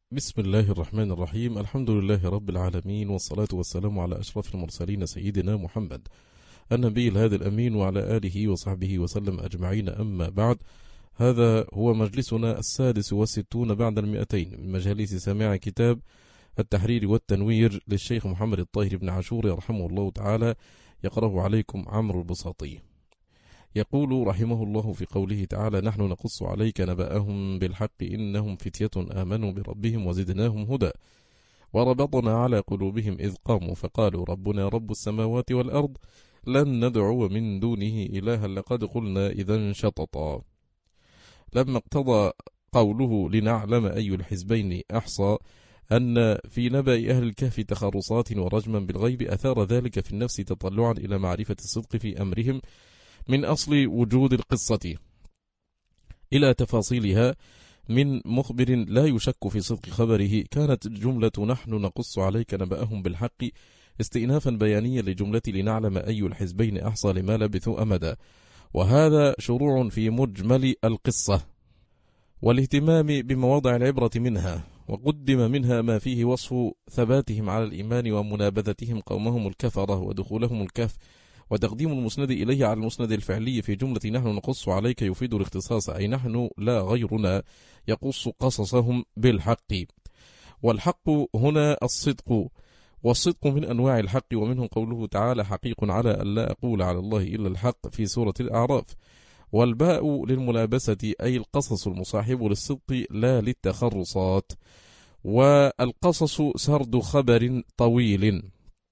بسم الله الرحمن الرحيم. الحمد لله رب العالمين، والصلاة والسلام على أشرف المرسلين سيدنا محمد النبي الهادي الأمين وعلى آله وصحبه وسلم أجمعين. أما بعد، هذا هو مجلسنا 66 بعد 200 من مجالس سماع كتاب التحرير والتنوير للشيخ محمد الطاهر بن عاشور يرحمه الله تعالى، يقرأه عليكم عمرو البساطي. يقول رحمه الله في قوله تعالى: نحن نقص عليك نبأهم بالحق إنهم فتية آمنوا بربهم وزدناهم هدى وربطنا على قلوبهم إذ قاموا فقالوا ربنا رب السماوات والأرض لن ندعو من دونه إلها لقد قلنا إذا شططا. لما اقتضى قوله لنعلم أي الحزبين أحصى أن في نبأ أهل الكهف تخرصات ورجما بالغيب، أثار ذلك في النفس تطلعا إلى معرفة الصدق في أمرهم من أصل وجود القصة إلى تفاصيلها من مخبر لا يشك في صدق خبره. كانت جملة نحن نقص عليك نبأهم بالحق استئنافا بيانيا لجملة لنعلم أي الحزبين أحصى لما لبثوا أمدا، وهذا شروع في مجمل القصة والاهتمام بمواضع العبرة منها، وقدم منها ما فيه وصف ثباتهم على الإيمان ومنابذتهم قومهم الكفرة ودخولهم الكهف، وتقديم المسند إليه على المسند الفعلي في جملة نحن نقص عليك يفيد الاختصاص، أي نحن لا غيرنا يقص قصصهم بالحق. والحق هنا الصدق، والصدق من أنواع الحق، ومنه قوله تعالى: حقيق على أن لا أقول على الله إلا الحق في سورة الأعراف. والباء للملابسة أي القصص المصاحب للصدق لا للتخرصات. والقصص سرد خبر طويل،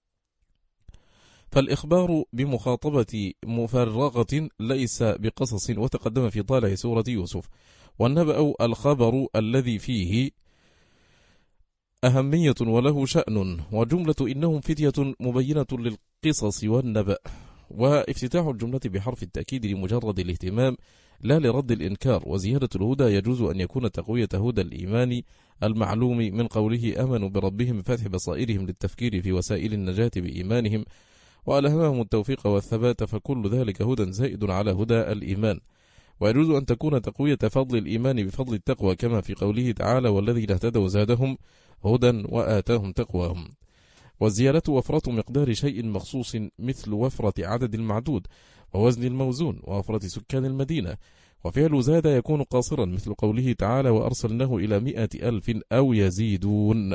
فالإخبار بمخاطبة مفرغة ليس بقصص، وتقدم في طالع سورة يوسف. والنبأ الخبر الذي فيه أهمية وله شأن، وجملة إنهم فتية مبينة للقصص والنبأ، وافتتاح الجملة بحرف التأكيد لمجرد الاهتمام لا لرد الإنكار. وزيادة الهدى يجوز أن يكون تقوية هدى الإيمان المعلوم من قوله آمنوا بربهم بفتح بصائرهم للتفكير في وسائل النجاة بإيمانهم وألهمهم التوفيق والثبات، فكل ذلك هدى زائد على هدى الإيمان. ويجوز أن تكون تقوية فضل الإيمان بفضل التقوى، كما في قوله تعالى: والذين اهتدوا زادهم هدى وآتاهم تقواهم. والزيادة وفرة مقدار شيء مخصوص مثل وفرة عدد المعدود ووزن الموزون ووفرة سكان المدينة. وفعل زاد يكون قاصرا مثل قوله تعالى: وأرسلناه إلى 100,000 أو يزيدون.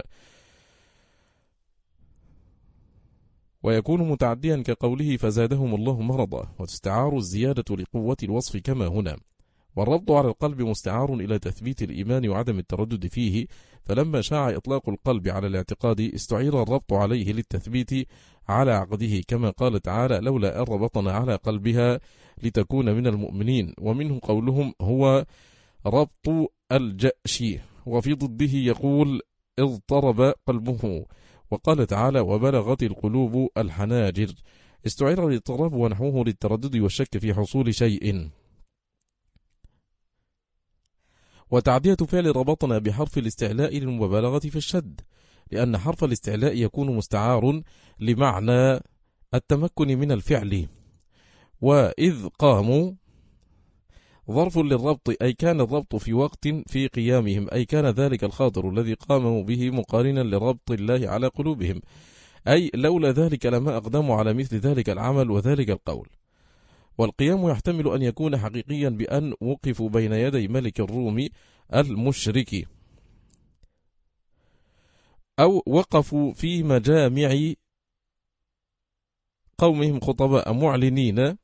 ويكون متعديا كقوله فزادهم الله مرضا، وتستعار الزيادة لقوة الوصف كما هنا. والربط على القلب مستعار إلى تثبيت الإيمان وعدم التردد فيه، فلما شاع إطلاق القلب على الاعتقاد استعير الربط عليه للتثبيت على عقده، كما قال تعالى: لولا أن ربطنا على قلبها لتكون من المؤمنين. ومنه قولهم هو ربط الجأش، وفي ضده يقول اضطرب قلبه. وقال تعالى: وبلغت القلوب الحناجر، استعير الاضطراب ونحوه للتردد والشك في حصول شيء. وتعدية فعل ربطنا بحرف الاستعلاء للمبالغة في الشد، لأن حرف الاستعلاء يكون مستعار لمعنى التمكن من الفعل. وإذ قاموا ظرف للربط، أي كان الربط في وقت في قيامهم، أي كان ذلك الخاطر الذي قاموا به مقارنا لربط الله على قلوبهم، أي لولا ذلك لما أقدموا على مثل ذلك العمل وذلك القول. والقيام يحتمل أن يكون حقيقيا بأن وقفوا بين يدي ملك الروم المشرك، أو وقفوا في مجامع قومهم خطباء معلنين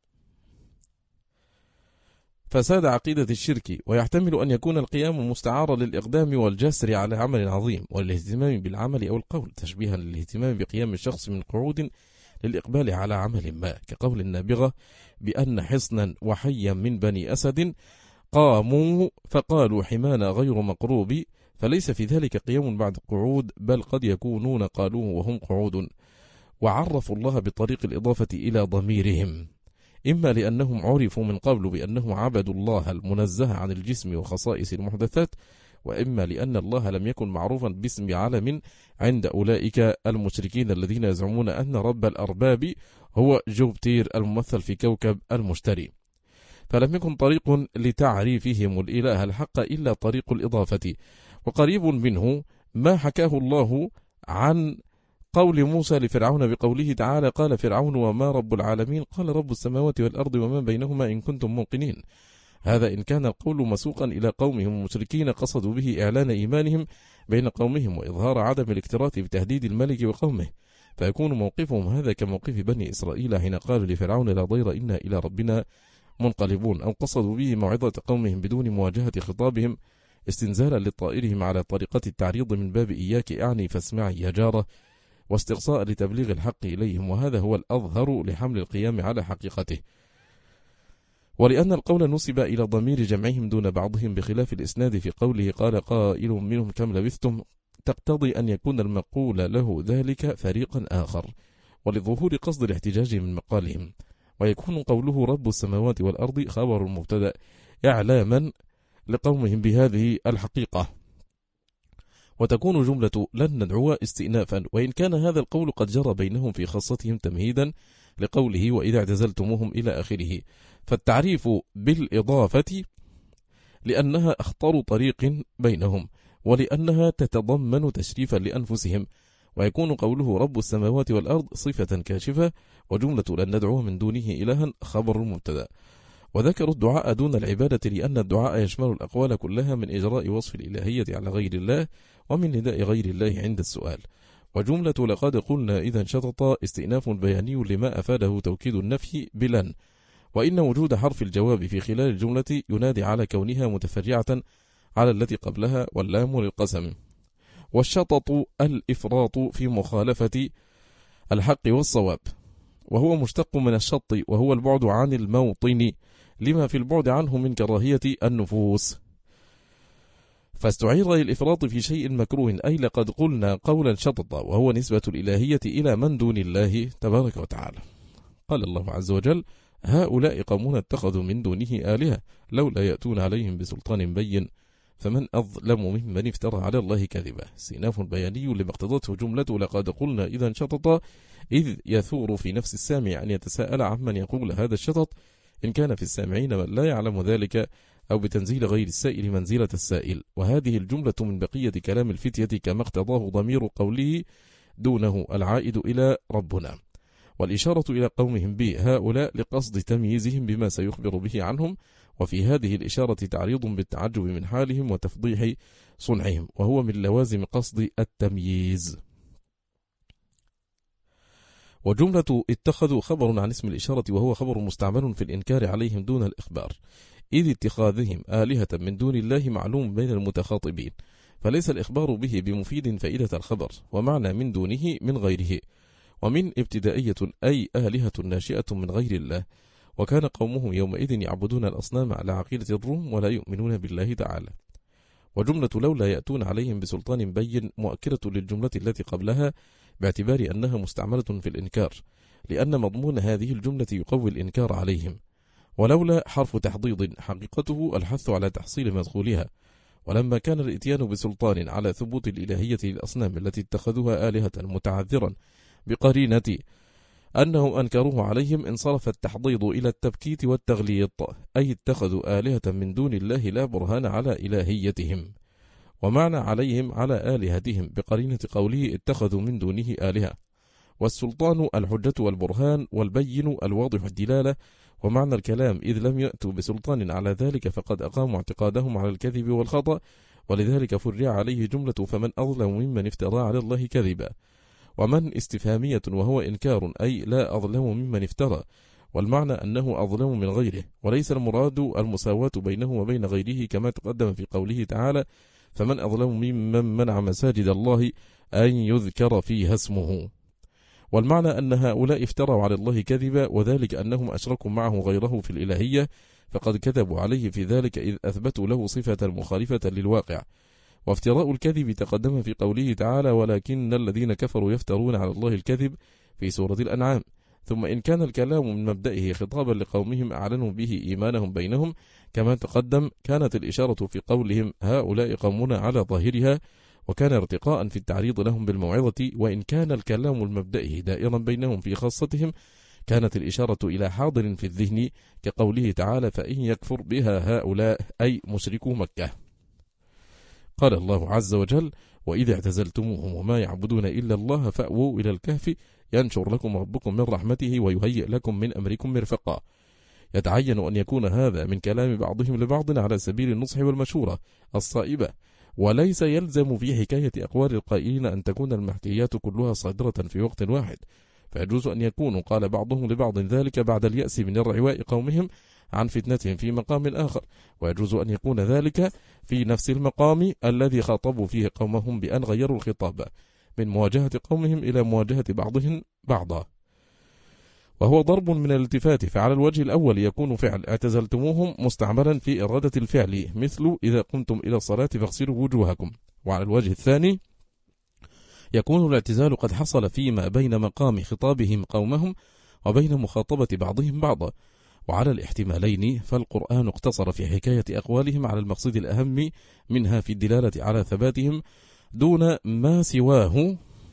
فساد عقيدة الشرك. ويحتمل أن يكون القيام مستعارا للإقدام والجسر على عمل عظيم والاهتمام بالعمل أو القول، تشبيها للاهتمام بقيام الشخص من قعود للإقبال على عمل ما، كقول النابغة بأن حصنا وحيا من بني أسد قاموا فقالوا حمانا غير مقروب، فليس في ذلك قيام بعد قعود، بل قد يكونون قالوه وهم قعود. وعرفوا الله بطريق الإضافة إلى ضميرهم، إما لأنهم عرفوا من قبل بأنهم عبدوا الله المنزه عن الجسم وخصائص المحدثات، وإما لأن الله لم يكن معروفا باسم علم عند أولئك المشركين الذين يزعمون أن رب الأرباب هو جوبتير الممثل في كوكب المشتري. فلم يكن طريق لتعريفهم الإله الحق إلا طريق الإضافة، وقريب منه ما حكاه الله عن قول موسى لفرعون بقوله تعالى: قال فرعون وما رب العالمين؟ قال رب السماوات والأرض وما بينهما إن كنتم موقنين. هذا إن كان القول مسوقا إلى قومهم المشركين قصدوا به إعلان إيمانهم بين قومهم وإظهار عدم الاكتراث بتهديد الملك وقومه، فيكون موقفهم هذا كموقف بني إسرائيل حين قالوا لفرعون: لا ضير إنا إلى ربنا منقلبون، أو قصدوا به موعظة قومهم بدون مواجهة خطابهم استنزالا لطائرهم على طريقة التعريض من باب إياك أعني فاسمعي يا جارة، واستقصاء لتبليغ الحق إليهم، وهذا هو الأظهر لحمل القيام على حقيقته. ولأن القول نسب إلى ضمير جمعهم دون بعضهم بخلاف الإسناد في قوله قال قائل منهم كم لبثتم، تقتضي أن يكون المقول له ذلك فريقا آخر، ولظهور قصد الاحتجاج من مقالهم، ويكون قوله رب السماوات والأرض خبر المبتدأ إعلاما لقومهم بهذه الحقيقة، وتكون جملة لن ندعو استئنافا، وإن كان هذا القول قد جرى بينهم في خاصتهم تمهيدا لقوله وإذا اعتزلتموهم إلى آخره، فالتعريف بالإضافة لأنها أخطر طريق بينهم، ولأنها تتضمن تشريفا لأنفسهم، ويكون قوله رب السماوات والأرض صفة كاشفة، وجملة لن ندعو من دونه إلها خبر المبتدأ. وذكروا الدعاء دون العبادة لأن الدعاء يشمل الأقوال كلها من إجراء وصف الإلهية على غير الله ومن نداء غير الله عند السؤال. وجملة لقد قلنا إذا انشطط استئناف بياني لما أفاده توكيد النفي بلن، وإن وجود حرف الجواب في خلال الجملة ينادي على كونها متفرعة على التي قبلها، واللام للقسم. والشطط الإفراط في مخالفة الحق والصواب، وهو مشتق من الشط وهو البعد عن الموطن لما في البعد عنه من كراهية النفوس، فاستعير للإفراط في شيء مكروه، أي لقد قلنا قولا شطط، وهو نسبة الإلهية إلى من دون الله تبارك وتعالى. قال الله عز وجل: هؤلاء قومون اتخذوا من دونه آلهة لولا يأتون عليهم بسلطان بين فمن أظلم ممن افترى على الله كذبا. استئناف بياني لما اقتضته جملة لقد قلنا إذا انشطط، إذ يثور في نفس السامع أن يتساءل عمن يقول هذا الشطط، إن كان في السامعين من لا يعلم ذلك، أو بتنزيل غير السائل منزلة السائل. وهذه الجملة من بقية كلام الفتية كما اقتضاه ضمير قوله دونه العائد إلى ربنا، والإشارة إلى قومهم هؤلاء لقصد تمييزهم بما سيخبر به عنهم، وفي هذه الإشارة تعريض بالتعجب من حالهم وتفضيح صنعهم، وهو من لوازم قصد التمييز. وجملة اتخذوا خبر عن اسم الإشارة، وهو خبر مستعمل في الإنكار عليهم دون الإخبار، إذ اتخاذهم آلهة من دون الله معلوم بين المتخاطبين، فليس الإخبار به بمفيد فائدة الخبر، ومعنى من دونه من غيره، ومن ابتدائية أي آلهة ناشئة من غير الله، وكان قومهم يومئذ يعبدون الأصنام على عقيدة الروم ولا يؤمنون بالله تعالى. وجملة لولا يأتون عليهم بسلطان بين مؤكدة للجملة التي قبلها باعتبار أنها مستعملة في الإنكار، لأن مضمون هذه الجملة يقوي الإنكار عليهم. ولولا حرف تحضيض حقيقته الحث على تحصيل مدخولها، ولما كان الإتيان بسلطان على ثبوت الإلهية للأصنام التي اتخذوها آلهة متعذرا بقرينة أنهم أنكروه عليهم، انصرف التحضيض إلى التبكيت والتغليط، أي اتخذوا آلهة من دون الله لا برهان على إلهيتهم، ومعنى عليهم على آلهتهم بقرينة قوله اتخذوا من دونه آلهة. والسلطان الحجة والبرهان، والبين الواضح الدلالة، ومعنى الكلام إذ لم يأتوا بسلطان على ذلك فقد أقاموا اعتقادهم على الكذب والخطأ، ولذلك فرع عليه جملة فمن أظلم ممن افترى على الله كذبا. ومن استفهامية وهو إنكار، أي لا أظلم ممن افترى، والمعنى أنه أظلم من غيره، وليس المراد المساواة بينه وبين غيره كما تقدم في قوله تعالى فمن أظلم ممن منع مساجد الله أن يذكر فيها اسمه. والمعنى أن هؤلاء افتروا على الله كذبا، وذلك أنهم أشركوا معه غيره في الإلهية، فقد كذبوا عليه في ذلك إذ أثبتوا له صفة مخالفة للواقع. وافتراء الكذب تقدم في قوله تعالى ولكن الذين كفروا يفترون على الله الكذب في سورة الأنعام. ثم إن كان الكلام من مبدئه خطابا لقومهم أعلنوا به إيمانهم بينهم كما تقدم، كانت الإشارة في قولهم هؤلاء قومنا على ظاهرها، وكان ارتقاء في التعريض لهم بالموعظة. وإن كان الكلام المبدئي دائرا بينهم في خاصتهم، كانت الإشارة إلى حاضر في الذهن كقوله تعالى فإن يكفر بها هؤلاء أي مشركو مكة. قال الله عز وجل وإذا اعتزلتموهم وما يعبدون إلا الله فأووا إلى الكهف ينشر لكم ربكم من رحمته ويهيئ لكم من أمركم مرفقا. يتعين أن يكون هذا من كلام بعضهم لبعض على سبيل النصح والمشورة الصائبة، وليس يلزم في حكاية أقوال القائلين أن تكون المحكيات كلها صادرة في وقت واحد، فيجوز أن يكون قال بعضهم لبعض ذلك بعد اليأس من الرعواء قومهم عن فتنتهم في مقام آخر، ويجوز أن يكون ذلك في نفس المقام الذي خاطبوا فيه قومهم بأن غيروا الخطاب من مواجهة قومهم إلى مواجهة بعضهم بعضا، وهو ضرب من الالتفات. فعلى الوجه الأول يكون فعل اعتزلتموهم مستعملا في إرادة الفعل، مثل إذا قمتم إلى الصلاة فاغسلوا وجوهكم. وعلى الوجه الثاني يكون الاعتزال قد حصل فيما بين مقام خطابهم قومهم وبين مخاطبة بعضهم بعضا. وعلى الاحتمالين فالقرآن اقتصر في حكاية أقوالهم على المقصد الأهم منها في الدلالة على ثباتهم دون ما سواه،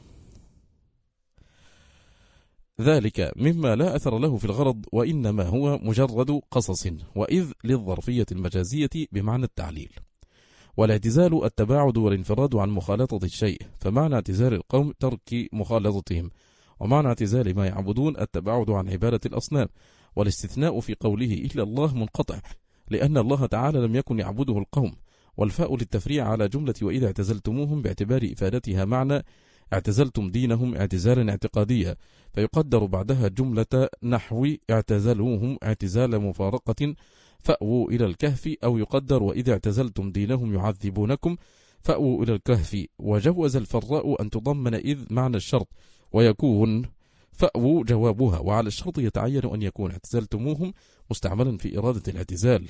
ذلك مما لا أثر له في الغرض، وإنما هو مجرد قصص، وإذ للظرفية المجازية بمعنى التعليل. والاعتزال التباعد والانفراد عن مخالطة الشيء، فمعنى اعتزال القوم ترك مخالطتهم، ومعنى اعتزال ما يعبدون التباعد عن عبادة الأصنام. والاستثناء في قوله إلا الله منقطع، لأن الله تعالى لم يكن يعبده القوم، والفاء للتفريع على جملة وإذا اعتزلتموهم باعتبار إفادتها معنى اعتزلتم دينهم اعتزالا اعتقاديا، فيقدر بعدها جملة نحو اعتزلوهم اعتزال مفارقة فأووا إلى الكهف، أو يقدر وإذا اعتزلتم دينهم يعذبونكم فأووا إلى الكهف. وجوز الفراء أن تضمن إذ معنى الشرط ويكون فأووا جوابها، وعلى الشرط يتعين أن يكون اعتزلتموهم مستعملا في إرادة الاعتزال،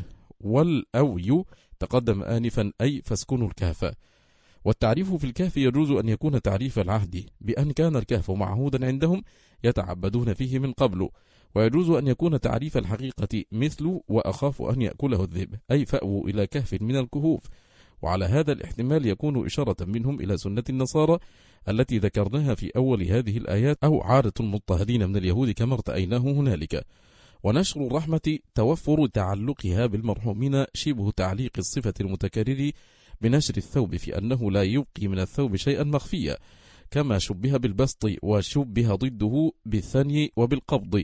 والأوي تقدم آنفا أي فاسكنوا الكهف. والتعريف في الكهف يجوز أن يكون تعريف العهد بأن كان الكهف معهودا عندهم يتعبدون فيه من قبل، ويجوز أن يكون تعريف الحقيقة مثل وأخاف أن يأكله الذئب أي فأووا إلى كهف من الكهوف. وعلى هذا الاحتمال يكون إشارة منهم إلى سنة النصارى التي ذكرناها في أول هذه الآيات، أو عادة المضطهدين من اليهود كما ارتأيناه هنالك. ونشر الرحمة توفر تعلقها بالمرحومين شبه تعليق الصفة المتكرر بنشر الثوب، في أنه لا يبقي من الثوب شيئا مخفيا، كما شبه بالبسط، وشبه ضده بالثني وبالقبض.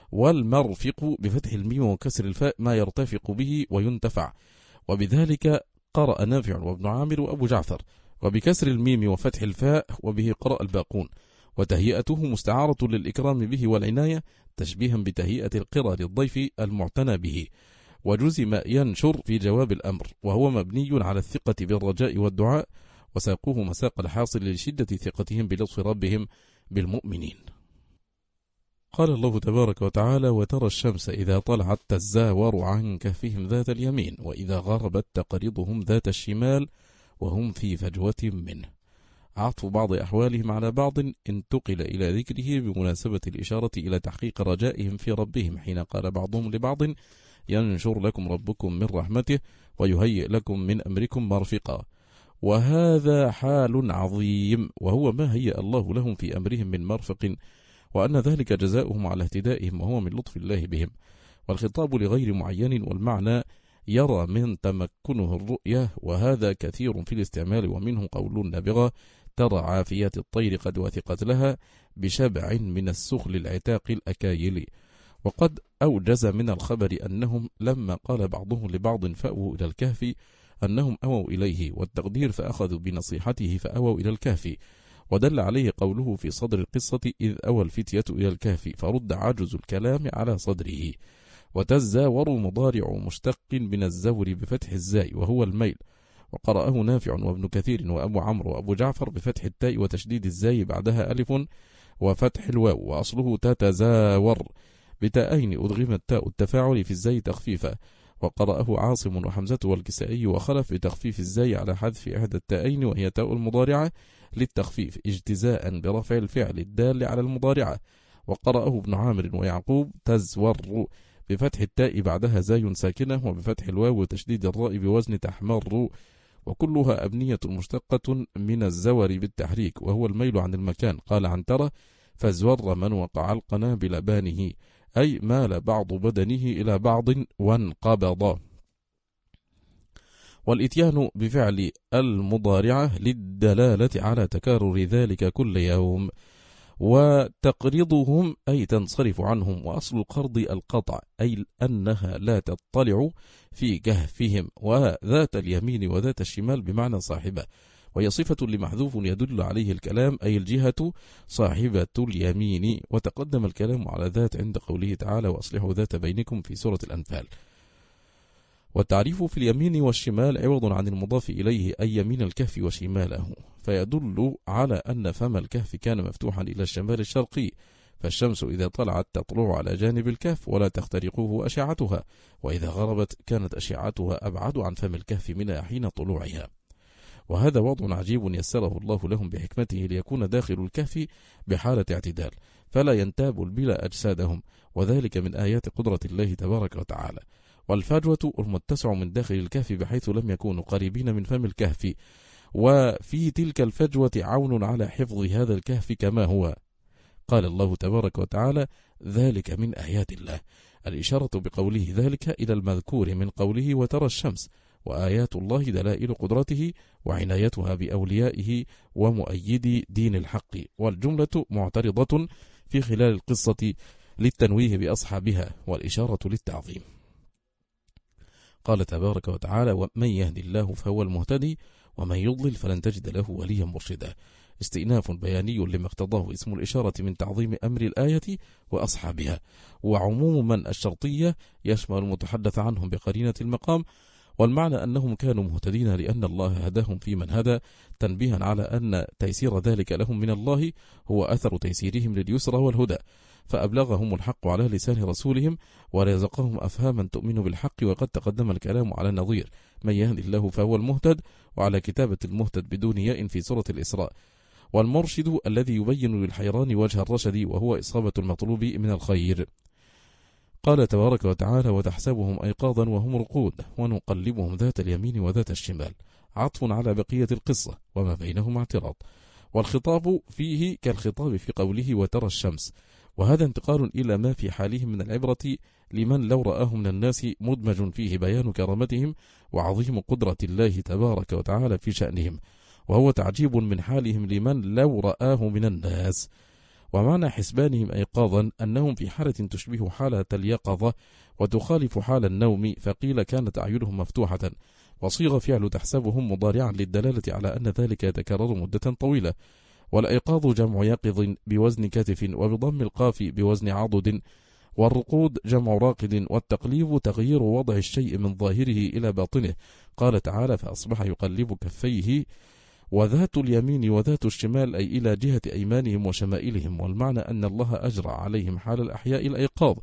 والمرفق بفتح الميم وكسر الفاء ما يرتفق به وينتفع، وبذلك قرأ نافع وابن عامر وأبو جعفر، وبكسر الميم وفتح الفاء وبه قرأ الباقون. وتهيئته مستعارة للإكرام به والعناية، تشبيها بتهيئة القرى للضيف المعتنى به. وجزم ينشر في جواب الأمر، وهو مبني على الثقة بالرجاء والدعاء، وساقوه مساق الحاصل لشدة ثقتهم بلطف ربهم بالمؤمنين. قال الله تبارك وتعالى: وترى الشمس إذا طلعت تزاور عن كهفهم ذات اليمين وإذا غربت تقرضهم ذات الشمال وهم في فجوة منه. عطف بعض أحوالهم على بعض انتقل إلى ذكره بمناسبة الإشارة إلى تحقيق رجائهم في ربهم، حين قال بعضهم لبعض: ينشر لكم ربكم من رحمته ويهيئ لكم من أمركم مرفقا. وهذا حال عظيم، وهو ما هيأ الله لهم في أمرهم من مرفق، وأن ذلك جزاؤهم على اهتدائهم، وهو من لطف الله بهم. والخطاب لغير معين، والمعنى يرى من تمكنه الرؤية، وهذا كثير في الاستعمال، ومنه قول النابغة: ترى عافيات الطير قد وثقت لها بشبع من السخل العتاق الأكايل. وقد أوجز من الخبر أنهم لما قال بعضهم لبعض فأووا إلى الكهف أنهم أووا إليه، والتقدير فأخذوا بنصيحته فأووا إلى الكهف. ودل عليه قوله في صدر القصة: إذ أوى الفتية إلى الكهف، فرد عجز الكلام على صدره. وتزاور مضارع مشتق من الزور بفتح الزاء وهو الميل، وقرأه نافع وابن كثير وأبو عمرو وأبو جعفر بفتح التاء وتشديد الزاي بعدها ألف وفتح الواو، وأصله تتزاور بتاءين أدغم التاء التفاعل في الزاي تخفيفا. وقرأه عاصم وحمزة والكسائي وخلف بتخفيف الزاي على حذف إحدى التاءين وهي تاء المضارعة للتخفيف اجتزاء برفع الفعل الدال على المضارعة. وقرأه ابن عامر ويعقوب تزور بفتح التاء بعدها زاي ساكنة وبفتح الواو وتشديد الراء بوزن تحمر، وكلها أبنية مشتقة من الزور بالتحريك وهو الميل عن المكان. قال عنترة: فزور من وقع القنابل بانه، أي مال بعض بدنه إلى بعض وانقبض. والإتيان بفعل المضارعة للدلالة على تكرر ذلك كل يوم. وتقرضهم أي تنصرف عنهم، وأصل القرض القطع، أي أنها لا تطلع في كهفهم. وذات اليمين وذات الشمال بمعنى صاحبة، وهي صفة لمحذوف يدل عليه الكلام، أي الجهة صاحبة اليمين. وتقدم الكلام على ذات عند قوله تعالى: وأصلحوا ذات بينكم في سورة الأنفال. والتعريف في اليمين والشمال عوض عن المضاف إليه، أي يمين الكهف وشماله، فيدل على أن فم الكهف كان مفتوحا إلى الشمال الشرقي، فالشمس إذا طلعت تطلع على جانب الكهف ولا تخترقه أشعتها، وإذا غربت كانت أشعتها أبعد عن فم الكهف منها حين طلوعها. وهذا وضع عجيب يسره الله لهم بحكمته، ليكون داخل الكهف بحالة اعتدال، فلا ينتاب البلا أجسادهم، وذلك من آيات قدرة الله تبارك وتعالى. والفجوة المتسع من داخل الكهف بحيث لم يكونوا قريبين من فم الكهف، وفي تلك الفجوة عون على حفظ هذا الكهف كما هو. قال الله تبارك وتعالى: ذلك من آيات الله، الإشارة بقوله ذلك إلى المذكور من قوله وترى الشمس. وآيات الله دلائل قدرته وعنايتها بأوليائه ومؤيدي دين الحق. والجملة معترضة في خلال القصة للتنويه بأصحابها والإشارة للتعظيم. قال تبارك وتعالى: ومن يهدي الله فهو المهتدي ومن يضلل فلن تجد له وليا مرشدا. استئناف بياني لما اقتضاه اسم الإشارة من تعظيم أمر الآية وأصحابها. وعموم من الشرطية يشمل المتحدث عنهم بقرينة المقام، والمعنى أنهم كانوا مهتدين لأن الله هداهم في من هدى، تنبيها على أن تيسير ذلك لهم من الله هو أثر تيسيرهم لليسر والهدى، فأبلغهم الحق على لسان رسولهم ورزقهم أفهاما تؤمن بالحق. وقد تقدم الكلام على النظير من يهد الله فهو المهتد، وعلى كتابة المهتد بدون ياء في سورة الإسراء. والمرشد الذي يبين للحيران وجه الرشد، وهو إصابة المطلوب من الخير. قال تبارك وتعالى: وتحسبهم أيقاظا وهم رقود ونقلبهم ذات اليمين وذات الشمال، عطف على بقية القصة وما بينهما اعتراض. والخطاب فيه كالخطاب في قوله وترى الشمس، وهذا انتقال إلى ما في حالهم من العبرة لمن لو رآه من الناس، مدمج فيه بيان كرامتهم وعظيم قدرة الله تبارك وتعالى في شأنهم، وهو تعجيب من حالهم لمن لو رآه من الناس. ومعنى حسبانهم أيقاظا أنهم في حالة تشبه حالة اليقظة وتخالف حال النوم، فقيل كانت أعينهم مفتوحة، وصيغ فعل تحسبهم مضارعا للدلالة على أن ذلك يتكرر مدة طويلة. والأيقاظ جمع يقظ بوزن كتف وبضم القاف بوزن عضد، والرقود جمع راقد، والتقليب تغيير وضع الشيء من ظاهره إلى باطنه. قال تعالى: فأصبح يقلب كفيه. وذات اليمين وذات الشمال أي إلى جهة أيمانهم وشمائلهم، والمعنى أن الله أجرى عليهم حال الأحياء الأيقاظ،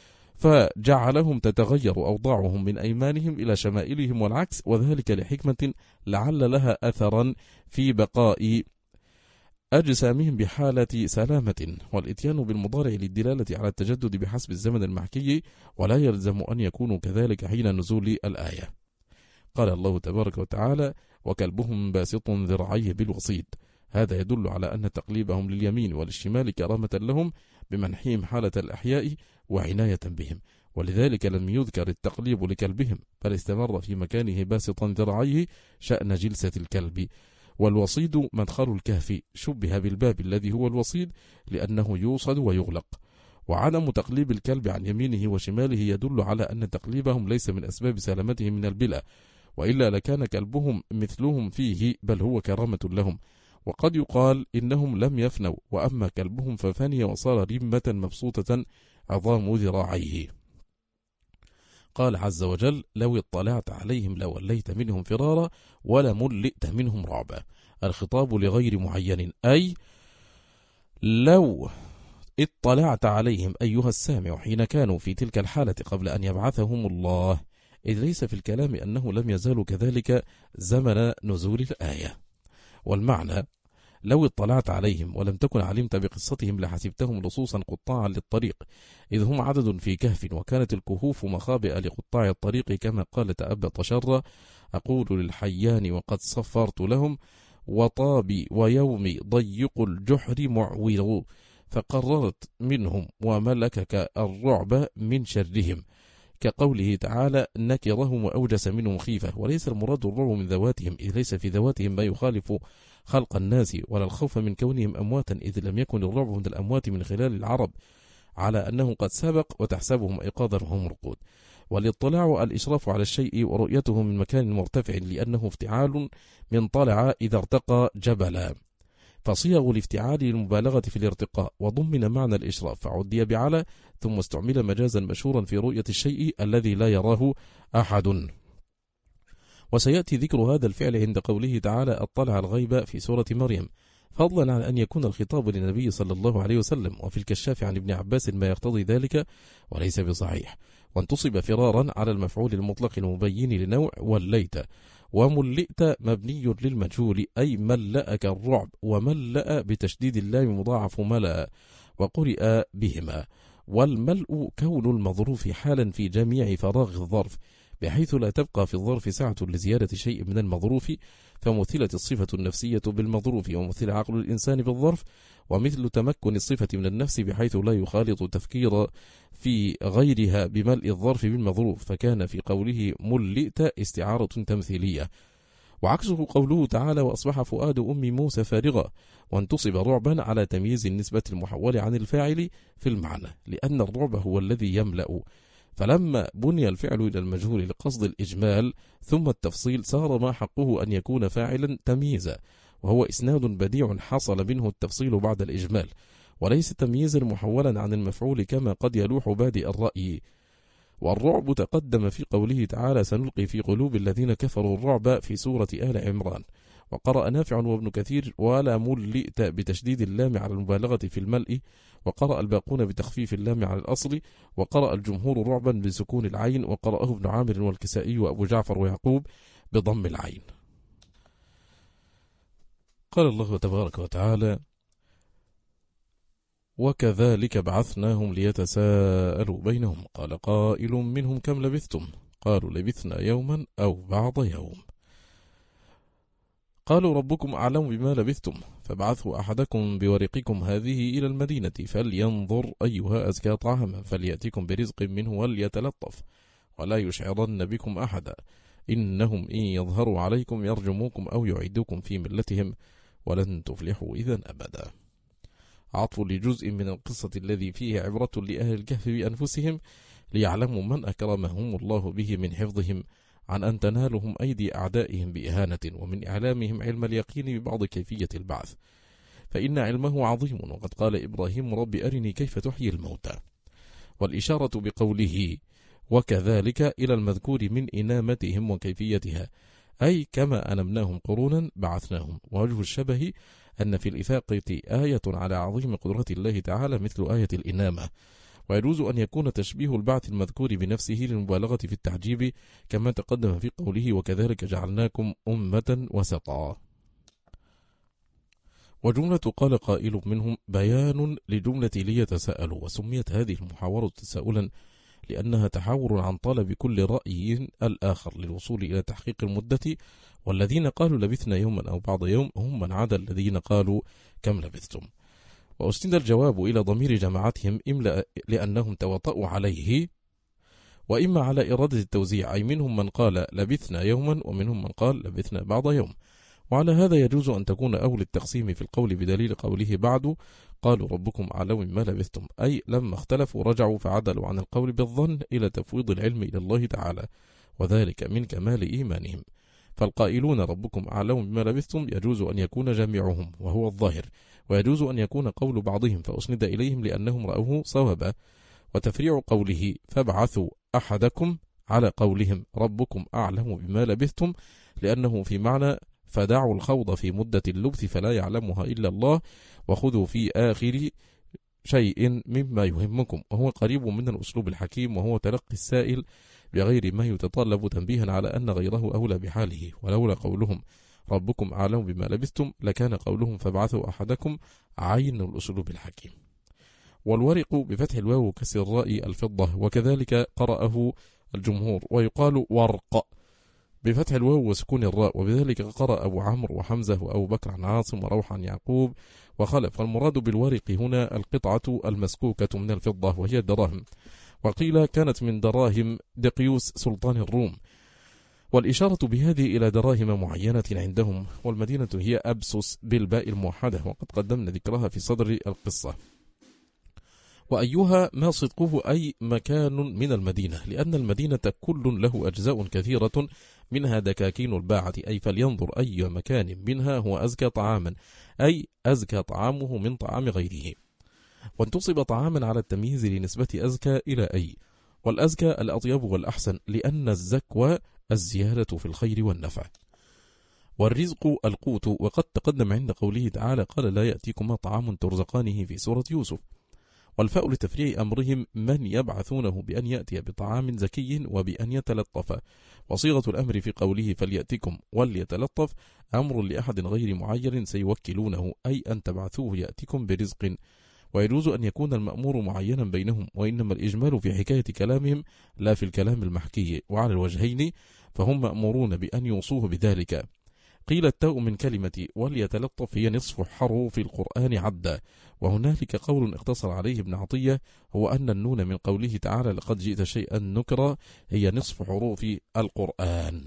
فجعلهم تتغير أوضاعهم من أيمانهم إلى شمائلهم والعكس، وذلك لحكمة لعل لها أثرا في بقاء أجسامهم بحالة سلامة. والإتيان بالمضارع للدلالة على التجدد بحسب الزمن المحكي، ولا يلزم أن يكونوا كذلك حين نزول الآية. قال الله تبارك وتعالى: وكلبهم باسط ذراعيه بالوصيد. هذا يدل على أن تقليبهم لليمين وللشمال كرامة لهم بمنحهم حالة الأحياء وعناية بهم، ولذلك لم يذكر التقليب لكلبهم، بل استمر في مكانه باسطا ذراعيه شأن جلسة الكلب. والوصيد مدخل الكهف، شبه بالباب الذي هو الوصيد لأنه يوصد ويغلق. وعدم تقليب الكلب عن يمينه وشماله يدل على أن تقليبهم ليس من أسباب سلامتهم من البلاء، وإلا لكان كلبهم مثلهم فيه، بل هو كرامة لهم. وقد يقال إنهم لم يفنوا، وأما كلبهم ففني وصار رمة مبسوطة عظام ذراعيه. قال عز وجل: لو اطلعت عليهم لوليت منهم فرارا ولملئت منهم رعبا. الخطاب لغير معين، أي لو اطلعت عليهم أيها السامع حين كانوا في تلك الحالة قبل أن يبعثهم الله، إذ ليس في الكلام أنه لم يزالوا كذلك زمن نزول الآية. والمعنى: لو اطلعت عليهم ولم تكن علمت بقصتهم لحسبتهم لصوصا قطاعا للطريق، إذ هم عدد في كهف، وكانت الكهوف مخابئ لقطاع الطريق، كما قال تأبط شر: أقول للحيان وقد صفرت لهم، وطابي ويومي ضيق الجحر معور، فقررت منهم وملكك الرعب من شرهم. كقوله تعالى نكرهم وأوجس منهم خيفة. وليس المراد الرعب من ذواتهم، إذ ليس في ذواتهم ما يخالف خلق الناس، ولا الخوف من كونهم أمواتا، إذ لم يكن الرعب من الأموات من خلال العرب على أنه قد سبق وتحسبهم أيقاظا وهم رقود. والاطلاع الإشراف على الشيء ورؤيته من مكان مرتفع، لأنه افتعال من طلع إذا ارتقى جبلا، فصيغ الافتعال للمبالغة في الارتقاء، وضمن معنى الإشراف فعدي بعلى، ثم استعمل مجازا مشهورا في رؤية الشيء الذي لا يراه أحد. وسيأتي ذكر هذا الفعل عند قوله تعالى اطلع الغيب في سورة مريم، فضلا عن أن يكون الخطاب للنبي صلى الله عليه وسلم. وفي الكشاف عن ابن عباس ما يقتضي ذلك وليس بصحيح، وانتصب فرارا على المفعول المطلق المبين لنوع وليت. وملئت مبني للمجهول أي ملأك الرعب، وملأ بتشديد اللام مضاعف ملأ، وقرئ بهما. والملء كون المظروف حالا في جميع فراغ الظرف، بحيث لا تبقى في الظرف سعة لزيادة شيء من المظروف، فمثلت الصفة النفسية بالمظروف، ومثل عقل الإنسان بالظرف، ومثل تمكن الصفة من النفس بحيث لا يخالط تفكير في غيرها بملء الظرف بالمظروف، فكان في قوله ملئت استعارة تمثيلية. وعكسه قوله تعالى وأصبح فؤاد أم موسى فارغا، وانتصب رعبا على تمييز النسبة المحول عن الفاعل في المعنى، لأن الرعب هو الذي يملأ. فلما بني الفعل إلى المجهول لقصد الإجمال ثم التفصيل، صار ما حقه أن يكون فاعلا تمييزا، وهو إسناد بديع حصل منه التفصيل بعد الإجمال، وليس تمييزا محولا عن المفعول كما قد يلوح بادئ الرأي. والرعب تقدم في قوله تعالى سنلقي في قلوب الذين كفروا الرعب في سورة آل عمران. وقرأ نافع وابن كثير ولا ملئت بتشديد اللام على المبالغة في الملء، وقرأ الباقون بتخفيف اللام على الأصل، وقرأ الجمهور رعبا بسكون العين، وقرأه ابن عامر والكسائي وأبو جعفر ويعقوب بضم العين. قال الله تبارك وتعالى وكذلك بعثناهم ليتساءلوا بينهم قال قائل منهم كم لبثتم قالوا لبثنا يوما أو بعض يوم قالوا ربكم أعلم بما لبثتم فابعثوا أحدكم بورقكم هذه إلى المدينة فلينظر أيها أزكى طعاما فليأتكم برزق منه وليتلطف ولا يشعرن بكم أحدا إنهم إن يظهروا عليكم يرجموكم أو يعيدوكم في ملتهم ولن تفلحوا إذا أبدا. عطف لجزء من القصة الذي فيه عبرة لأهل الكهف بأنفسهم ليعلموا من أكرمهم الله به من حفظهم عن أن تنالهم أيدي أعدائهم بإهانة، ومن إعلامهم علم اليقين ببعض كيفية البعث، فإن علمه عظيم، وقد قال إبراهيم رب أرني كيف تحيي الموتى. والإشارة بقوله وكذلك إلى المذكور من إنامتهم وكيفيتها، أي كما أنمناهم قرونا بعثناهم. ووجه الشبه أن في الإفاقة آية على عظيم قدرة الله تعالى مثل آية الإنامة، ويجوز أن يكون تشبيه البعث المذكور بنفسه للمبالغة في التعجيب كما تقدم في قوله وكذلك جعلناكم أمة وسطا. وجملة قال قائل منهم بيان لجملة ليتساءلوا، وسميت هذه المحاورة تساؤلا لأنها تحاور عن طلب كل رأي الآخر للوصول إلى تحقيق المدة، والذين قالوا لبثنا يوما أو بعض يوم هم من عدا الذين قالوا كم لبثتم. وأسند الجواب إلى ضمير جماعتهم إما لأنهم توطأوا عليه وإما على إرادة التوزيع، أي منهم من قال لبثنا يوما ومنهم من قال لبثنا بعض يوم. وعلى هذا يجوز أن تكون أول التقسيم في القول بدليل قوله بعد قالوا ربكم أعلم ما لبثتم، أي لما اختلفوا رجعوا فعدلوا عن القول بالظن إلى تفويض العلم إلى الله تعالى، وذلك من كمال إيمانهم. فالقائلون ربكم أعلم بما لبثتم يجوز أن يكون جميعهم وهو الظاهر، ويجوز أن يكون قول بعضهم فأسند إليهم لأنهم رأوه صوابا. وتفريع قوله فابعثوا أحدكم على قولهم ربكم أعلم بما لبثتم لأنه في معنى فدعوا الخوض في مدة اللبث فلا يعلمها إلا الله، وخذوا في آخر شيء مما يهمكم، وهو قريب من الأسلوب الحكيم، وهو تلقي السائل بغير ما يتطلب تنبيها على أن غيره أولى بحاله. ولولا قولهم ربكم أعلم بما لبثتم لكان قولهم فابعثوا أحدكم عين الأسلوب الحكيم. والورق بفتح الواو وكسر الراء الفضة، وكذلك قرأه الجمهور، ويقال ورق بفتح الواو وسكون الراء، وبذلك قرأ أبو عمرو وحمزة وأبو بكر عن عاصم وروح عن يعقوب وخلف. والمراد بالورق هنا القطعة المسكوكة من الفضة وهي الدراهم. وقيل كانت من دراهم دقيوس سلطان الروم، والإشارة بهذه إلى دراهم معينة عندهم، والمدينة هي أبسس بالباء الموحدة، وقد قدمنا ذكرها في صدر القصة. وأيها ما صدقه أي مكان من المدينة، لأن المدينة كل له أجزاء كثيرة منها دكاكين الباعة، أي فلينظر أي مكان منها هو أزكى طعاما، أي أزكى طعامه من طعام غيره. وانتصب طعاما على التمييز لنسبة أزكى إلى أي، والأزكى الأطيب والأحسن، لأن الزكوى الزيادة في الخير والنفع. والرزق القوت، وقد تقدم عند قوله تعالى قال لا يأتيكما طعام ترزقانه في سورة يوسف. والفاء لتفريع أمرهم من يبعثونه بأن يأتي بطعام زكي وبأن يتلطف. وصيغة الأمر في قوله فليأتكم وليتلطف أمر لأحد غير معين سيوكلونه، أي أن تبعثوه يأتكم برزق. ويجوز أن يكون المأمور معينا بينهم، وإنما الإجمال في حكاية كلامهم لا في الكلام المحكي، وعلى الوجهين فهم مأمورون بأن يوصوه بذلك. قيل التاء من كلمة وليتلطف هي نصف حروف القرآن عدا، وهنالك قول اقتصر عليه ابن عطية، هو أن النون من قوله تعالى لقد جئت شيئا نكرا هي نصف حروف القرآن.